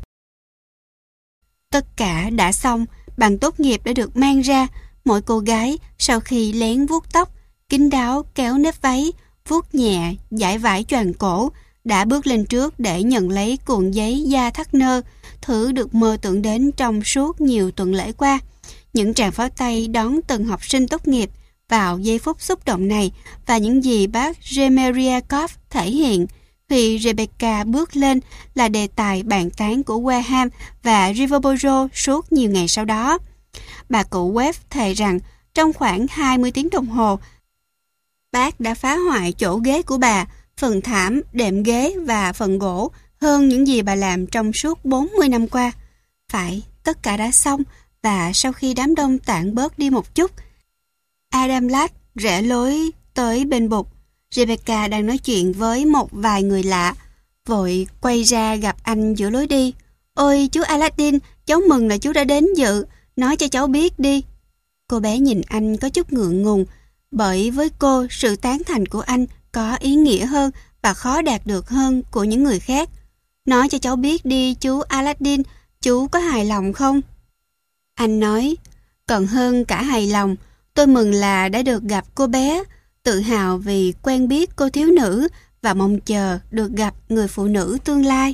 Tất cả đã xong, bằng tốt nghiệp đã được mang ra. Mỗi cô gái sau khi lén vuốt tóc, kín đáo kéo nếp váy, vuốt nhẹ, dải vải choàng cổ, đã bước lên trước để nhận lấy cuộn giấy da thắt nơ, thứ được mơ tưởng đến trong suốt nhiều tuần lễ qua. Những tràng pháo tay đón từng học sinh tốt nghiệp vào giây phút xúc động này, và những gì bác Remeriakov thể hiện khi Rebecca bước lên là đề tài bàn tán của Wareham và Riverboro suốt nhiều ngày sau đó. Bà cụ Webb thề rằng trong khoảng hai mươi tiếng đồng hồ, bác đã phá hoại chỗ ghế của bà, phần thảm, đệm ghế và phần gỗ hơn những gì bà làm trong suốt bốn mươi năm qua. Phải, tất cả đã xong, và sau khi đám đông tản bớt đi một chút, Adam Ladd rẽ lối tới bên bục. Rebecca đang nói chuyện với một vài người lạ, vội quay ra gặp anh giữa lối đi. Ôi chú Aladdin, cháu mừng là chú đã đến dự, nói cho cháu biết đi. Cô bé nhìn anh có chút ngượng ngùng, bởi với cô sự tán thành của anh có ý nghĩa hơn và khó đạt được hơn của những người khác. Nói cho cháu biết đi chú Aladdin, chú có hài lòng không? Anh nói, còn hơn cả hài lòng, tôi mừng là đã được gặp cô bé, tự hào vì quen biết cô thiếu nữ và mong chờ được gặp người phụ nữ tương lai.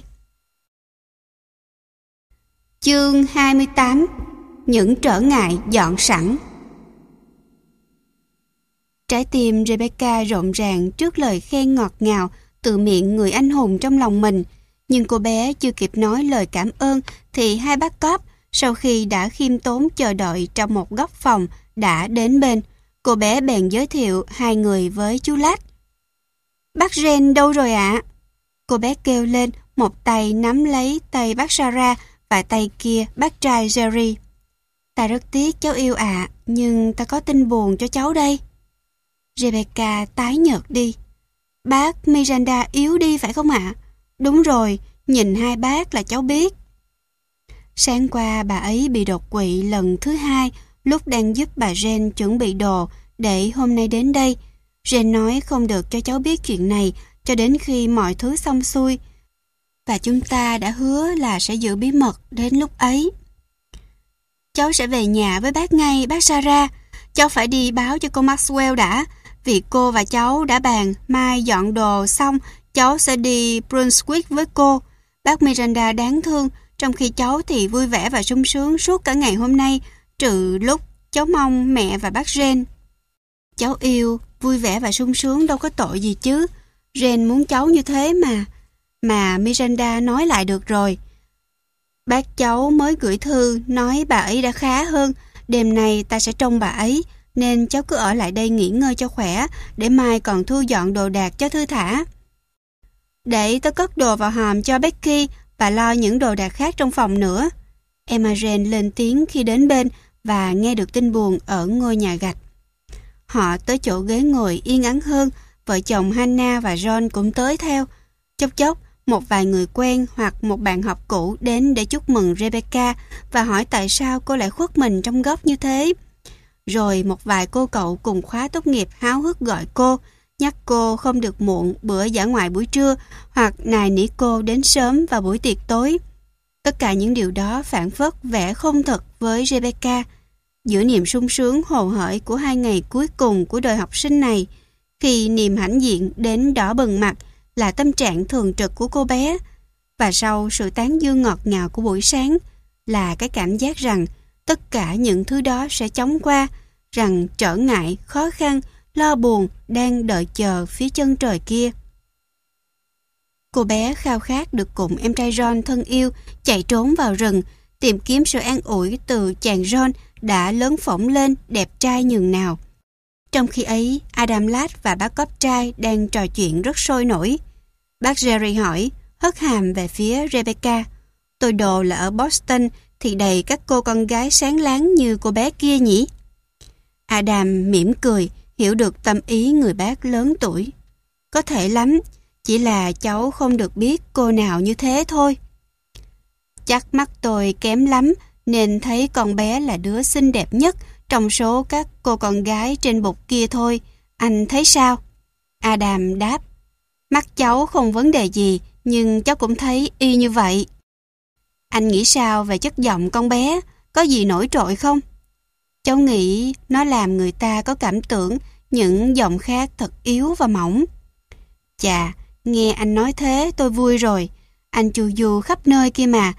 Chương hai mươi tám. Những trở ngại dọn sẵn. Trái tim Rebecca rộn ràng trước lời khen ngọt ngào từ miệng người anh hùng trong lòng mình, nhưng cô bé chưa kịp nói lời cảm ơn thì hai bác cóp, sau khi đã khiêm tốn chờ đợi trong một góc phòng, đã đến bên. Cô bé bèn giới thiệu hai người với chú Ladd. Bác Ren đâu rồi ạ? Cô bé kêu lên, một tay nắm lấy tay bác Sarah và tay kia bác trai Jerry. Ta rất tiếc cháu yêu ạ, nhưng ta có tin buồn cho cháu đây. Rebecca tái nhợt đi. Bác Miranda yếu đi phải không ạ? Đúng rồi, nhìn hai bác là cháu biết. Sáng qua bà ấy bị đột quỵ lần thứ hai lúc đang giúp bà Jen chuẩn bị đồ để hôm nay đến đây. Jen nói không được cho cháu biết chuyện này cho đến khi mọi thứ xong xuôi. Và chúng ta đã hứa là sẽ giữ bí mật đến lúc ấy. Cháu sẽ về nhà với bác ngay, bác Sarah. Cháu phải đi báo cho cô Maxwell đã. Vì cô và cháu đã bàn mai dọn đồ xong, cháu sẽ đi Brunswick với cô. Bác Miranda đáng thương, trong khi cháu thì vui vẻ và sung sướng suốt cả ngày hôm nay, trừ lúc cháu mong mẹ và bác Ren. Cháu yêu, vui vẻ và sung sướng đâu có tội gì chứ. Ren muốn cháu như thế mà. mà Miranda nói lại được rồi. Bác cháu mới gửi thư nói bà ấy đã khá hơn, đêm nay ta sẽ trông bà ấy, nên cháu cứ ở lại đây nghỉ ngơi cho khỏe, để mai còn thu dọn đồ đạc cho thư thả. Để tớ cất đồ vào hòm cho Becky và lo những đồ đạc khác trong phòng nữa. Emma Jane lên tiếng khi đến bên và nghe được tin buồn ở ngôi nhà gạch. Họ tới chỗ ghế ngồi yên ắng hơn, vợ chồng Hannah và John cũng tới theo. Chốc chốc, một vài người quen hoặc một bạn học cũ đến để chúc mừng Rebecca và hỏi tại sao cô lại khuất mình trong góc như thế. Rồi một vài cô cậu cùng khóa tốt nghiệp háo hức gọi cô, nhắc cô không được muộn bữa dã ngoại buổi trưa hoặc nài nỉ cô đến sớm vào buổi tiệc tối. Tất cả những điều đó phảng phất vẻ không thật với Rebecca. Giữa niềm sung sướng hồ hởi của hai ngày cuối cùng của đời học sinh này, khi niềm hãnh diện đến đỏ bừng mặt là tâm trạng thường trực của cô bé, và sau sự tán dương ngọt ngào của buổi sáng là cái cảm giác rằng tất cả những thứ đó sẽ chóng qua, rằng trở ngại, khó khăn, lo buồn đang đợi chờ phía chân trời kia. Cô bé khao khát được cùng em trai John thân yêu chạy trốn vào rừng, tìm kiếm sự an ủi từ chàng John đã lớn phỏng lên đẹp trai nhường nào. Trong khi ấy, Adam Ladd và bác cóp trai đang trò chuyện rất sôi nổi. Bác Jerry hỏi, hất hàm về phía Rebecca. Tôi đồ là ở Boston thì đầy các cô con gái sáng láng như cô bé kia nhỉ? Adam mỉm cười, hiểu được tâm ý người bác lớn tuổi. Có thể lắm, chỉ là cháu không được biết cô nào như thế thôi. Chắc mắt tôi kém lắm nên thấy con bé là đứa xinh đẹp nhất trong số các cô con gái trên bục kia thôi. Anh thấy sao? Adam đáp. Mắt cháu không vấn đề gì, nhưng cháu cũng thấy y như vậy. Anh nghĩ sao về chất giọng con bé? Có gì nổi trội không? Cháu nghĩ nó làm người ta có cảm tưởng những giọng khác thật yếu và mỏng. Chà, nghe anh nói thế tôi vui rồi. Anh chu du khắp nơi kia mà.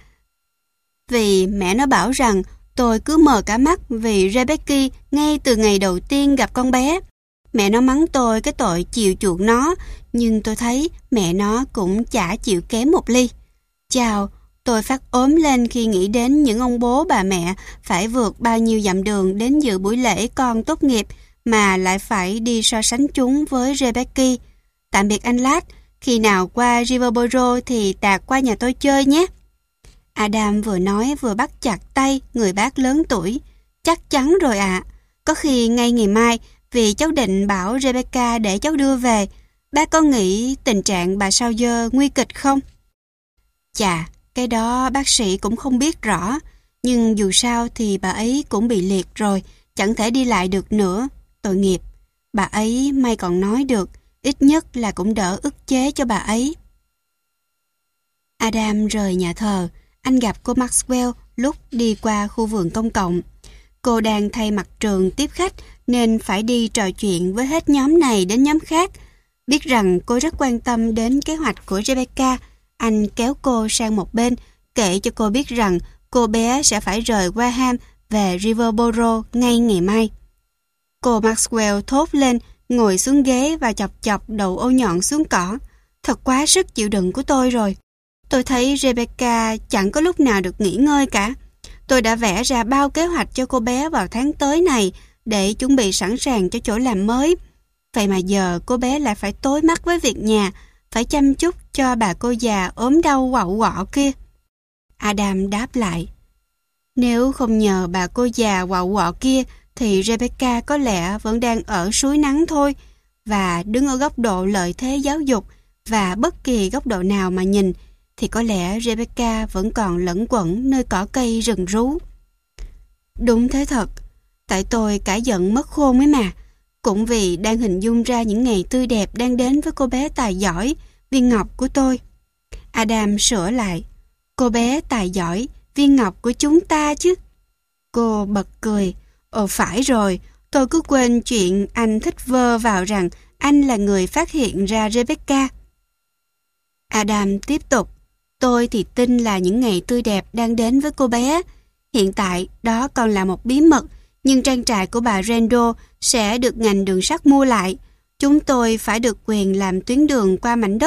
Vì mẹ nó bảo rằng tôi cứ mờ cả mắt vì Rebecca ngay từ ngày đầu tiên gặp con bé. Mẹ nó mắng tôi cái tội chiều chuộng nó, nhưng tôi thấy mẹ nó cũng chả chịu kém một ly. Chào, tôi phát ốm lên khi nghĩ đến những ông bố bà mẹ phải vượt bao nhiêu dặm đường đến dự buổi lễ con tốt nghiệp mà lại phải đi so sánh chúng với Rebecca. Tạm biệt anh Ladd, khi nào qua Riverboro thì tạt qua nhà tôi chơi nhé. Adam vừa nói vừa bắt chặt tay người bác lớn tuổi. Chắc chắn rồi ạ. À. Có khi ngay ngày mai, vì cháu định bảo Rebecca để cháu đưa về. Bác có nghĩ tình trạng bà Sawyer nguy kịch không? Chà, cái đó bác sĩ cũng không biết rõ. Nhưng dù sao thì bà ấy cũng bị liệt rồi, chẳng thể đi lại được nữa. Tội nghiệp. Bà ấy may còn nói được, ít nhất là cũng đỡ ức chế cho bà ấy. Adam rời nhà thờ. Anh gặp cô Maxwell lúc đi qua khu vườn công cộng. Cô đang thay mặt trường tiếp khách nên phải đi trò chuyện với hết nhóm này đến nhóm khác. Biết rằng cô rất quan tâm đến kế hoạch của Rebecca, anh kéo cô sang một bên, kể cho cô biết rằng cô bé sẽ phải rời Wareham về Riverboro ngay ngày mai. Cô Maxwell thốt lên, ngồi xuống ghế và chọc chọc đầu ô nhọn xuống cỏ. Thật quá sức chịu đựng của tôi rồi. Tôi thấy Rebecca chẳng có lúc nào được nghỉ ngơi cả. Tôi đã vẽ ra bao kế hoạch cho cô bé vào tháng tới này để chuẩn bị sẵn sàng cho chỗ làm mới. Vậy mà giờ cô bé lại phải tối mắt với việc nhà, phải chăm chút cho bà cô già ốm đau quặu quọ kia. Adam đáp lại. Nếu không nhờ bà cô già quặu quọ kia thì Rebecca có lẽ vẫn đang ở suối nắng thôi. Và đứng ở góc độ lợi thế giáo dục và bất kỳ góc độ nào mà nhìn thì có lẽ Rebecca vẫn còn lẫn quẩn nơi cỏ cây rừng rú. Đúng thế thật, tại tôi cả giận mất khôn ấy mà. Cũng vì đang hình dung ra những ngày tươi đẹp đang đến với cô bé tài giỏi, viên ngọc của tôi. Adam sửa lại. Cô bé tài giỏi, viên ngọc của chúng ta chứ. Cô bật cười. Ồ phải rồi, tôi cứ quên chuyện anh thích vơ vào rằng anh là người phát hiện ra Rebecca. Adam tiếp tục. Tôi thì tin là những ngày tươi đẹp đang đến với cô bé. Hiện tại đó còn là một bí mật, nhưng trang trại của bà Randall sẽ được ngành đường sắt mua lại. Chúng tôi phải được quyền làm tuyến đường qua mảnh đất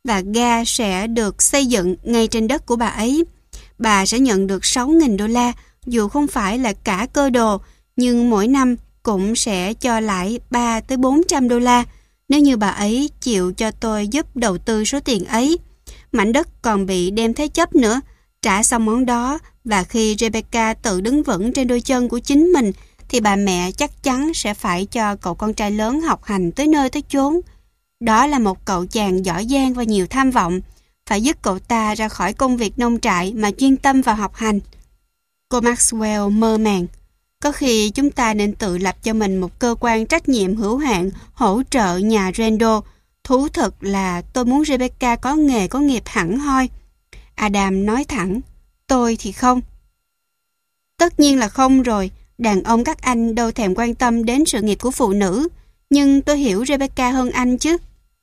và ga sẽ được xây dựng ngay trên đất của bà ấy. Bà sẽ nhận được sáu nghìn đô la, dù không phải là cả cơ đồ, nhưng mỗi năm cũng sẽ cho lãi ba tới bốn trăm đô la nếu như bà ấy chịu cho tôi giúp đầu tư số tiền ấy. Mảnh đất còn bị đem thế chấp nữa. Trả xong món đó và khi Rebecca tự đứng vững trên đôi chân của chính mình thì bà mẹ chắc chắn sẽ phải cho cậu con trai lớn học hành tới nơi tới chốn. Đó là một cậu chàng giỏi giang và nhiều tham vọng. Phải dứt cậu ta ra khỏi công việc nông trại mà chuyên tâm vào học hành. Cô Maxwell mơ màng. Có khi chúng ta nên tự lập cho mình một cơ quan trách nhiệm hữu hạn hỗ trợ nhà Randall. Thú thật là tôi muốn Rebecca có nghề có nghiệp hẳn hoi. Adam nói thẳng. Tôi thì không. Tất nhiên là không rồi. Đàn ông các anh đâu thèm quan tâm đến sự nghiệp của phụ nữ. Nhưng tôi hiểu Rebecca hơn anh chứ.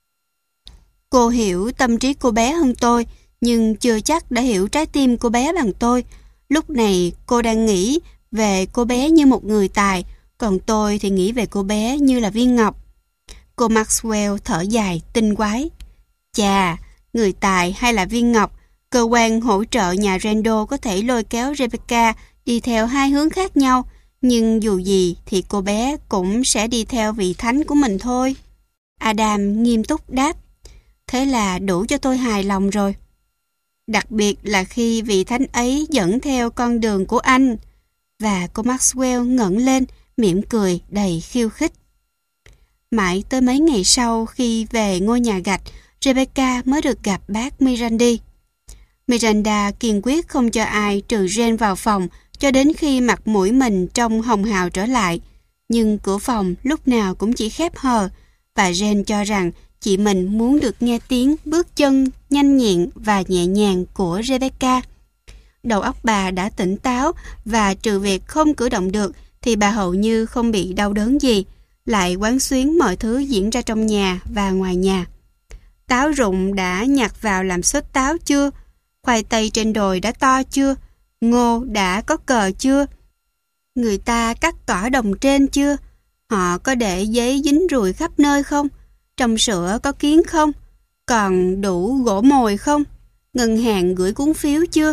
Cô hiểu tâm trí cô bé hơn tôi, nhưng chưa chắc đã hiểu trái tim cô bé bằng tôi. Lúc này cô đang nghĩ về cô bé như một người tài, còn tôi thì nghĩ về cô bé như là viên ngọc. Cô Maxwell thở dài, tinh quái. Chà, người tài hay là viên ngọc, cơ quan hỗ trợ nhà Randall có thể lôi kéo Rebecca đi theo hai hướng khác nhau, nhưng dù gì thì cô bé cũng sẽ đi theo vị thánh của mình thôi. Adam nghiêm túc đáp. Thế là đủ cho tôi hài lòng rồi. Đặc biệt là khi vị thánh ấy dẫn theo con đường của anh. Và cô Maxwell ngẩng lên, mỉm cười đầy khiêu khích. Mãi tới mấy ngày sau khi về ngôi nhà gạch, Rebecca mới được gặp bác Mirandy. Miranda kiên quyết không cho ai trừ Jane vào phòng cho đến khi mặt mũi mình trông hồng hào trở lại. Nhưng cửa phòng lúc nào cũng chỉ khép hờ, và Jane cho rằng chị mình muốn được nghe tiếng bước chân nhanh nhẹn và nhẹ nhàng của Rebecca. Đầu óc bà đã tỉnh táo và trừ việc không cử động được thì bà hầu như không bị đau đớn gì, lại quán xuyến mọi thứ diễn ra trong nhà và ngoài nhà. Táo rụng đã nhặt vào làm sốt táo chưa? Khoai tây trên đồi đã to chưa? Ngô đã có cờ chưa? Người ta cắt cỏ đồng trên chưa? Họ có để giấy dính ruồi khắp nơi không? Trong sữa có kiến không? Còn đủ gỗ mồi không? Ngân hàng gửi cuốn phiếu chưa?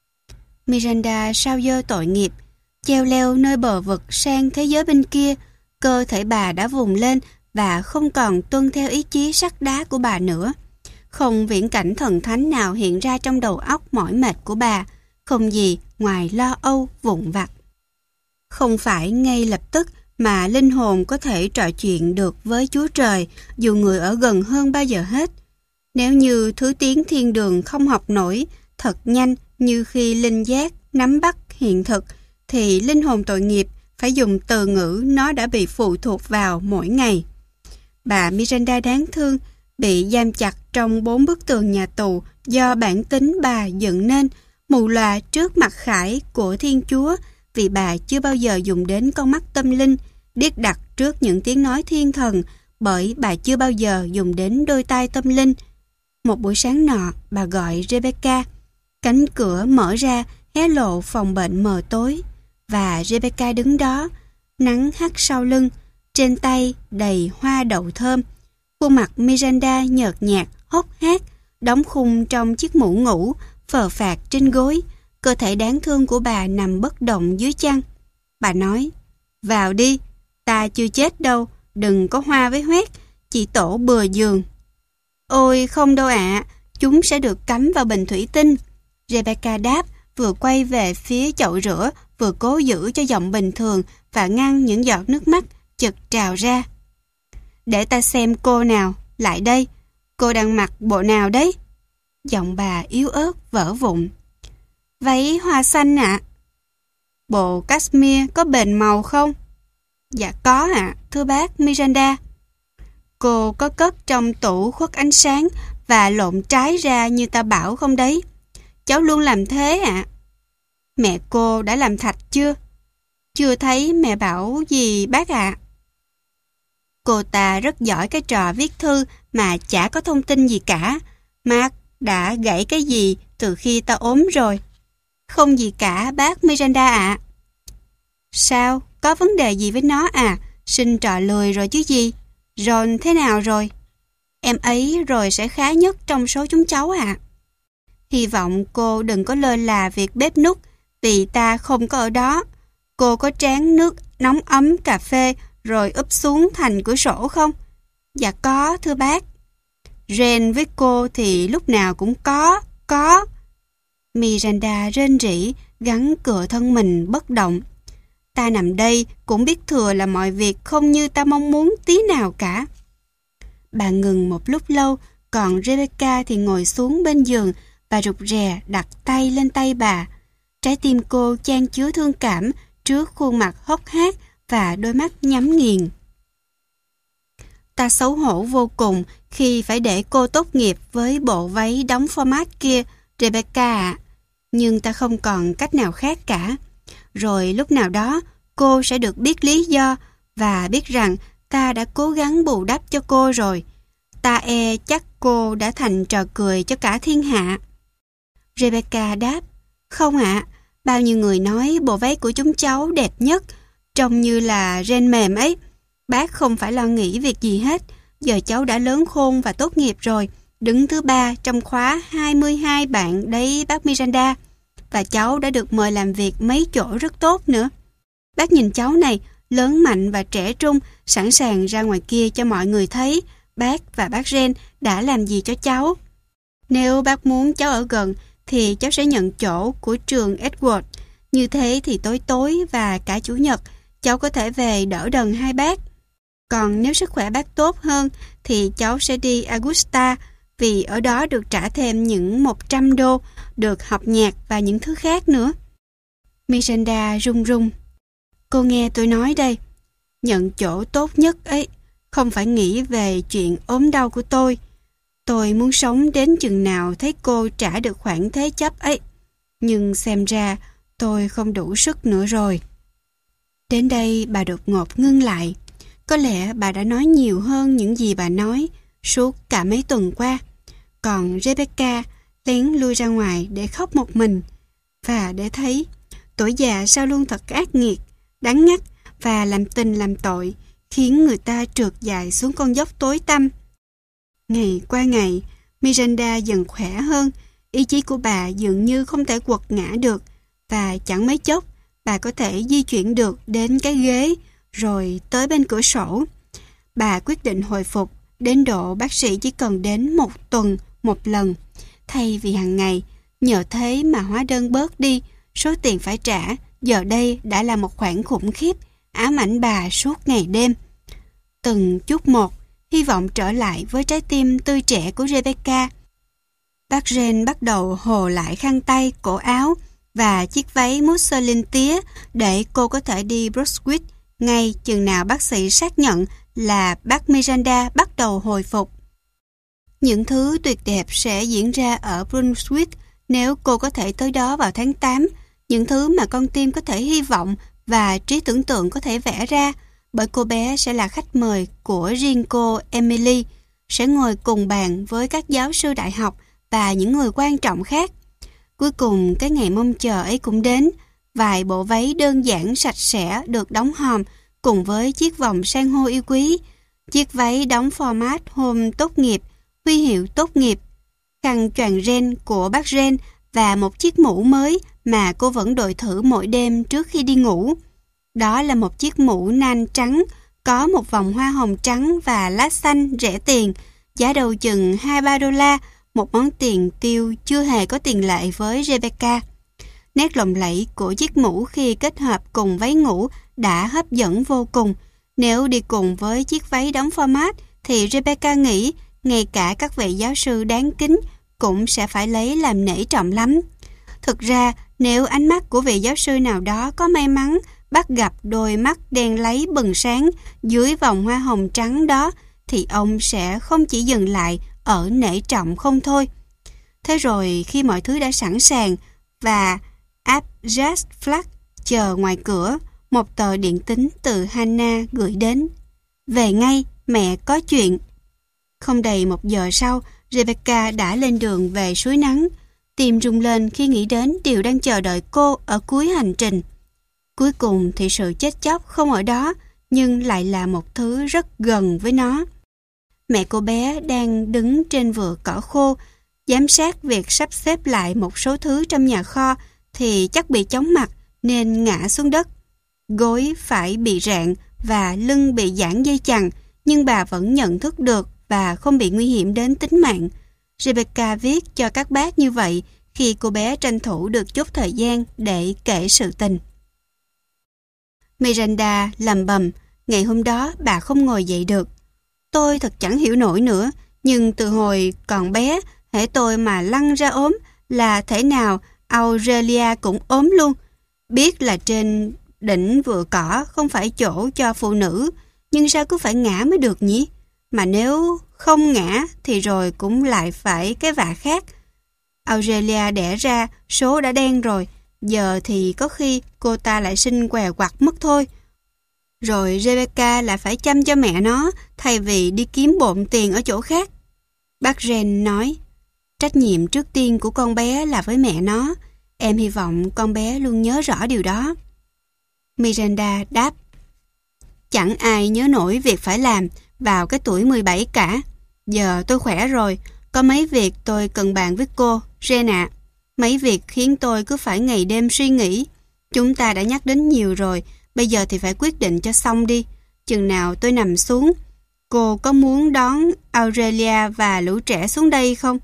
Miranda sao dơ tội nghiệp, treo leo nơi bờ vực sang thế giới bên kia. Cơ thể bà đã vùng lên và không còn tuân theo ý chí sắt đá của bà nữa. Không viễn cảnh thần thánh nào hiện ra trong đầu óc mỏi mệt của bà, không gì ngoài lo âu vụn vặt. Không phải ngay lập tức mà linh hồn có thể trò chuyện được với Chúa Trời, dù người ở gần hơn bao giờ hết. Nếu như thứ tiếng thiên đường không học nổi thật nhanh như khi linh giác nắm bắt hiện thực, thì linh hồn tội nghiệp phải dùng từ ngữ nó đã bị phụ thuộc vào mỗi ngày. Bà Miranda đáng thương, bị giam chặt trong bốn bức tường nhà tù do bản tính bà dựng nên, mù lòa trước mặt khải của Thiên Chúa, vì bà chưa bao giờ dùng đến con mắt tâm linh, điếc đặc trước những tiếng nói thiên thần, bởi bà chưa bao giờ dùng đến đôi tai tâm linh. Một buổi sáng nọ, bà gọi Rebecca. Cánh cửa mở ra, hé lộ phòng bệnh mờ tối, và Rebecca đứng đó, nắng hắt sau lưng, trên tay đầy hoa đậu thơm. Khuôn mặt Miranda nhợt nhạt, hốc hác, đóng khung trong chiếc mũ ngủ, phờ phạc trên gối. Cơ thể đáng thương của bà nằm bất động dưới chăn. Bà nói, vào đi, ta chưa chết đâu, đừng có hoa với hoét, chỉ tổ bừa giường. Ôi không đâu ạ, chúng sẽ được cắm vào bình thủy tinh. Rebecca đáp, vừa quay về phía chậu rửa, vừa cố giữ cho giọng bình thường và ngăn những giọt nước mắt chực trào ra. Để ta xem cô nào, lại đây, cô đang mặc bộ nào đấy? Giọng bà yếu ớt vỡ vụn. Váy hoa xanh ạ. À? Bộ cashmere có bền màu không? Dạ có ạ, à, thưa bác Miranda. Cô có cất trong tủ khuất ánh sáng và lộn trái ra như ta bảo không đấy? Cháu luôn làm thế ạ. À. Mẹ cô đã làm thạch chưa? Chưa thấy mẹ bảo gì bác ạ. À. Cô ta rất giỏi cái trò viết thư mà chả có thông tin gì cả. Mark đã gãy cái gì từ khi ta ốm rồi? Không gì cả bác Miranda ạ. À. Sao? Có vấn đề gì với nó à? Sinh trò lười rồi chứ gì? Ron thế nào rồi? Em ấy rồi sẽ khá nhất trong số chúng cháu ạ. Hy vọng cô đừng có lơ là việc bếp núc vì ta không có ở đó. Cô có tráng nước nóng ấm cà phê rồi úp xuống thành cửa sổ không? Dạ có, thưa bác. Ren với cô thì lúc nào cũng có, có. Miranda rên rỉ, gắn cựa thân mình bất động. Ta nằm đây cũng biết thừa là mọi việc không như ta mong muốn tí nào cả. Bà ngừng một lúc lâu, còn Rebecca thì ngồi xuống bên giường và rụt rè đặt tay lên tay bà. Trái tim cô chan chứa thương cảm trước khuôn mặt hốc hác và đôi mắt nhắm nghiền. Ta xấu hổ vô cùng khi phải để cô tốt nghiệp với bộ váy đóng format kia, Rebecca ạ. Nhưng ta không còn cách nào khác cả. Rồi lúc nào đó, cô sẽ được biết lý do và biết rằng ta đã cố gắng bù đắp cho cô rồi. Ta e chắc cô đã thành trò cười cho cả thiên hạ. Rebecca đáp, không ạ, bao nhiêu người nói bộ váy của chúng cháu đẹp nhất, trông như là ren mềm ấy. Bác không phải lo nghĩ việc gì hết, giờ cháu đã lớn khôn và tốt nghiệp rồi, đứng thứ ba trong khóa hai mươi hai bạn đấy bác Miranda. Và cháu đã được mời làm việc mấy chỗ rất tốt nữa. Bác nhìn cháu này, lớn mạnh và trẻ trung, sẵn sàng ra ngoài kia cho mọi người thấy bác và bác Ren đã làm gì cho cháu. Nếu bác muốn cháu ở gần thì cháu sẽ nhận chỗ của trường Edward. Như thế thì tối tối và cả chủ nhật cháu có thể về đỡ đần hai bác. Còn nếu sức khỏe bác tốt hơn thì cháu sẽ đi Augusta, vì ở đó được trả thêm những một trăm đô, được học nhạc và những thứ khác nữa. Miranda run run. Cô nghe tôi nói đây, nhận chỗ tốt nhất ấy, không phải nghĩ về chuyện ốm đau của tôi. Tôi muốn sống đến chừng nào thấy cô trả được khoản thế chấp ấy. Nhưng xem ra tôi không đủ sức nữa rồi. Đến đây bà đột ngột ngưng lại. Có lẽ bà đã nói nhiều hơn những gì bà nói suốt cả mấy tuần qua. Còn Rebecca lén lui ra ngoài để khóc một mình. Và để thấy tuổi già sao luôn thật ác nghiệt, đắng ngắt và làm tình làm tội, khiến người ta trượt dài xuống con dốc tối tăm. Ngày qua ngày, Miranda dần khỏe hơn, ý chí của bà dường như không thể quật ngã được, và chẳng mấy chốc bà có thể di chuyển được đến cái ghế, rồi tới bên cửa sổ. Bà quyết định hồi phục, đến độ bác sĩ chỉ cần đến một tuần một lần, thay vì hàng ngày. Nhờ thế mà hóa đơn bớt đi, số tiền phải trả giờ đây đã là một khoản khủng khiếp, ám ảnh bà suốt ngày đêm. Từng chút một, hy vọng trở lại với trái tim tươi trẻ của Rebecca. Bác Ren bắt đầu hồ lại khăn tay, cổ áo và chiếc váy mousseline tía để cô có thể đi Brunswick ngay chừng nào bác sĩ xác nhận là bác Miranda bắt đầu hồi phục. Những thứ tuyệt đẹp sẽ diễn ra ở Brunswick nếu cô có thể tới đó vào tháng tám, những thứ mà con tim có thể hy vọng và trí tưởng tượng có thể vẽ ra, bởi cô bé sẽ là khách mời của riêng cô Emily, sẽ ngồi cùng bàn với các giáo sư đại học và những người quan trọng khác. Cuối cùng cái ngày mong chờ ấy cũng đến, vài bộ váy đơn giản sạch sẽ được đóng hòm cùng với chiếc vòng san hô yêu quý, chiếc váy đóng format hôm tốt nghiệp, huy hiệu tốt nghiệp, khăn choàng ren của bác Ren và một chiếc mũ mới mà cô vẫn đội thử mỗi đêm trước khi đi ngủ. Đó là một chiếc mũ nan trắng, có một vòng hoa hồng trắng và lá xanh rẻ tiền, giá đầu chừng hai ba đô la, một món tiền tiêu chưa hề có tiền lệ với Rebecca. Nét lộng lẫy của chiếc mũ khi kết hợp cùng váy ngủ đã hấp dẫn vô cùng. Nếu đi cùng với chiếc váy đóng format thì Rebecca nghĩ ngay cả các vị giáo sư đáng kính cũng sẽ phải lấy làm nể trọng lắm. Thực ra, nếu ánh mắt của vị giáo sư nào đó có may mắn bắt gặp đôi mắt đen láy bừng sáng dưới vòng hoa hồng trắng đó, thì ông sẽ không chỉ dừng lại ở nể trọng không thôi. Thế rồi khi mọi thứ đã sẵn sàng và Abjad Flack chờ ngoài cửa, một tờ điện tín từ Hannah gửi đến. Về ngay, mẹ có chuyện. Không đầy một giờ sau, Rebecca đã lên đường về suối nắng. Tim rung lên khi nghĩ đến điều đang chờ đợi cô ở cuối hành trình. Cuối cùng thì sự chết chóc không ở đó, nhưng lại là một thứ rất gần với nó. Mẹ cô bé đang đứng trên vựa cỏ khô, giám sát việc sắp xếp lại một số thứ trong nhà kho thì chắc bị chóng mặt nên ngã xuống đất. Gối phải bị rạn và lưng bị giãn dây chằng, nhưng bà vẫn nhận thức được và không bị nguy hiểm đến tính mạng. Rebecca viết cho các bác như vậy khi cô bé tranh thủ được chút thời gian để kể sự tình. Miranda lầm bầm, ngày hôm đó bà không ngồi dậy được. Tôi thật chẳng hiểu nổi nữa, nhưng từ hồi còn bé, hễ tôi mà lăn ra ốm là thể nào Aurelia cũng ốm luôn. Biết là trên đỉnh vựa cỏ không phải chỗ cho phụ nữ, nhưng sao cứ phải ngã mới được nhỉ? Mà nếu không ngã thì rồi cũng lại phải cái vạ khác. Aurelia đẻ ra, số đã đen rồi, giờ thì có khi cô ta lại sinh què quặt mất thôi. Rồi Rebecca lại phải chăm cho mẹ nó thay vì đi kiếm bộn tiền ở chỗ khác. Bác Ren nói, trách nhiệm trước tiên của con bé là với mẹ nó. Em hy vọng con bé luôn nhớ rõ điều đó. Miranda đáp, chẳng ai nhớ nổi việc phải làm vào cái tuổi mười bảy cả. Giờ tôi khỏe rồi, có mấy việc tôi cần bàn với cô, Ren ạ. Mấy việc khiến tôi cứ phải ngày đêm suy nghĩ. Chúng ta đã nhắc đến nhiều rồi, bây giờ thì phải quyết định cho xong đi. Chừng nào tôi nằm xuống, cô có muốn đón Aurelia và lũ trẻ xuống đây không?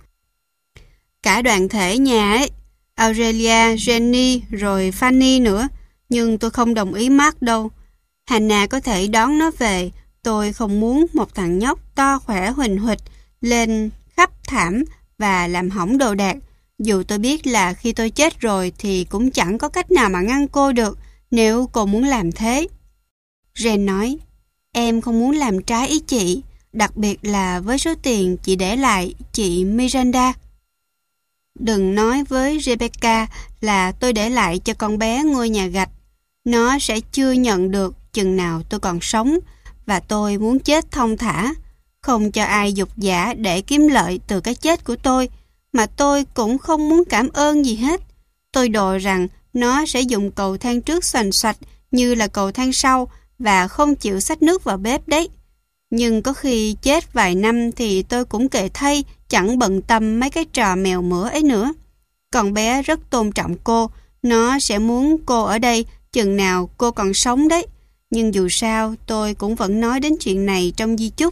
Cả đoàn thể nhà ấy, Aurelia, Jenny rồi Fanny nữa. Nhưng tôi không đồng ý Mark đâu. Hannah có thể đón nó về. Tôi không muốn một thằng nhóc to khỏe huỳnh huỵch lên khắp thảm và làm hỏng đồ đạc. Dù tôi biết là khi tôi chết rồi thì cũng chẳng có cách nào mà ngăn cô được nếu cô muốn làm thế. Ren nói, em không muốn làm trái ý chị, đặc biệt là với số tiền chị để lại chị Miranda. Đừng nói với Rebecca là tôi để lại cho con bé ngôi nhà gạch. Nó sẽ chưa nhận được chừng nào tôi còn sống, và tôi muốn chết thong thả, không cho ai dục giả để kiếm lợi từ cái chết của tôi, mà tôi cũng không muốn cảm ơn gì hết. Tôi đồ rằng nó sẽ dùng cầu thang trước xoành xoạch như là cầu thang sau và không chịu xách nước vào bếp đấy. Nhưng có khi chết vài năm thì tôi cũng kệ thay, chẳng bận tâm mấy cái trò mèo mửa ấy nữa. Con bé rất tôn trọng cô, nó sẽ muốn cô ở đây chừng nào cô còn sống đấy. Nhưng dù sao tôi cũng vẫn nói đến chuyện này trong di chúc.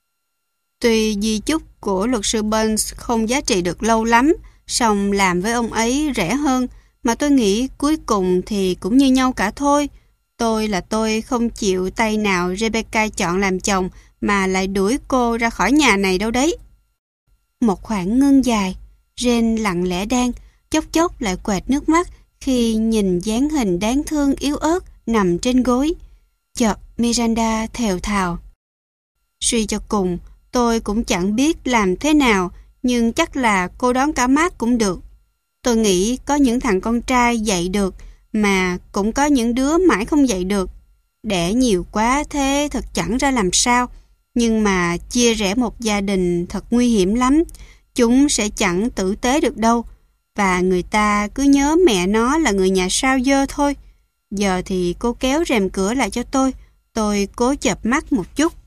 Tuy di chúc của luật sư Burns không giá trị được lâu lắm, song làm với ông ấy rẻ hơn, mà tôi nghĩ cuối cùng thì cũng như nhau cả thôi. Tôi là tôi không chịu tay nào Rebecca chọn làm chồng mà lại đuổi cô ra khỏi nhà này đâu đấy. Một khoảng ngưng dài, Ren lặng lẽ đang, chốc chốc lại quệt nước mắt khi nhìn dáng hình đáng thương yếu ớt nằm trên gối. Chợt Miranda thều thào, suy cho cùng, tôi cũng chẳng biết làm thế nào, nhưng chắc là cô đón cả Mark cũng được. Tôi nghĩ có những thằng con trai dạy được, mà cũng có những đứa mãi không dạy được. Đẻ nhiều quá thế thật chẳng ra làm sao, nhưng mà chia rẽ một gia đình thật nguy hiểm lắm. Chúng sẽ chẳng tử tế được đâu, và người ta cứ nhớ mẹ nó là người nhà sao dơ thôi. Giờ thì cô kéo rèm cửa lại cho tôi, tôi cố chợp mắt một chút.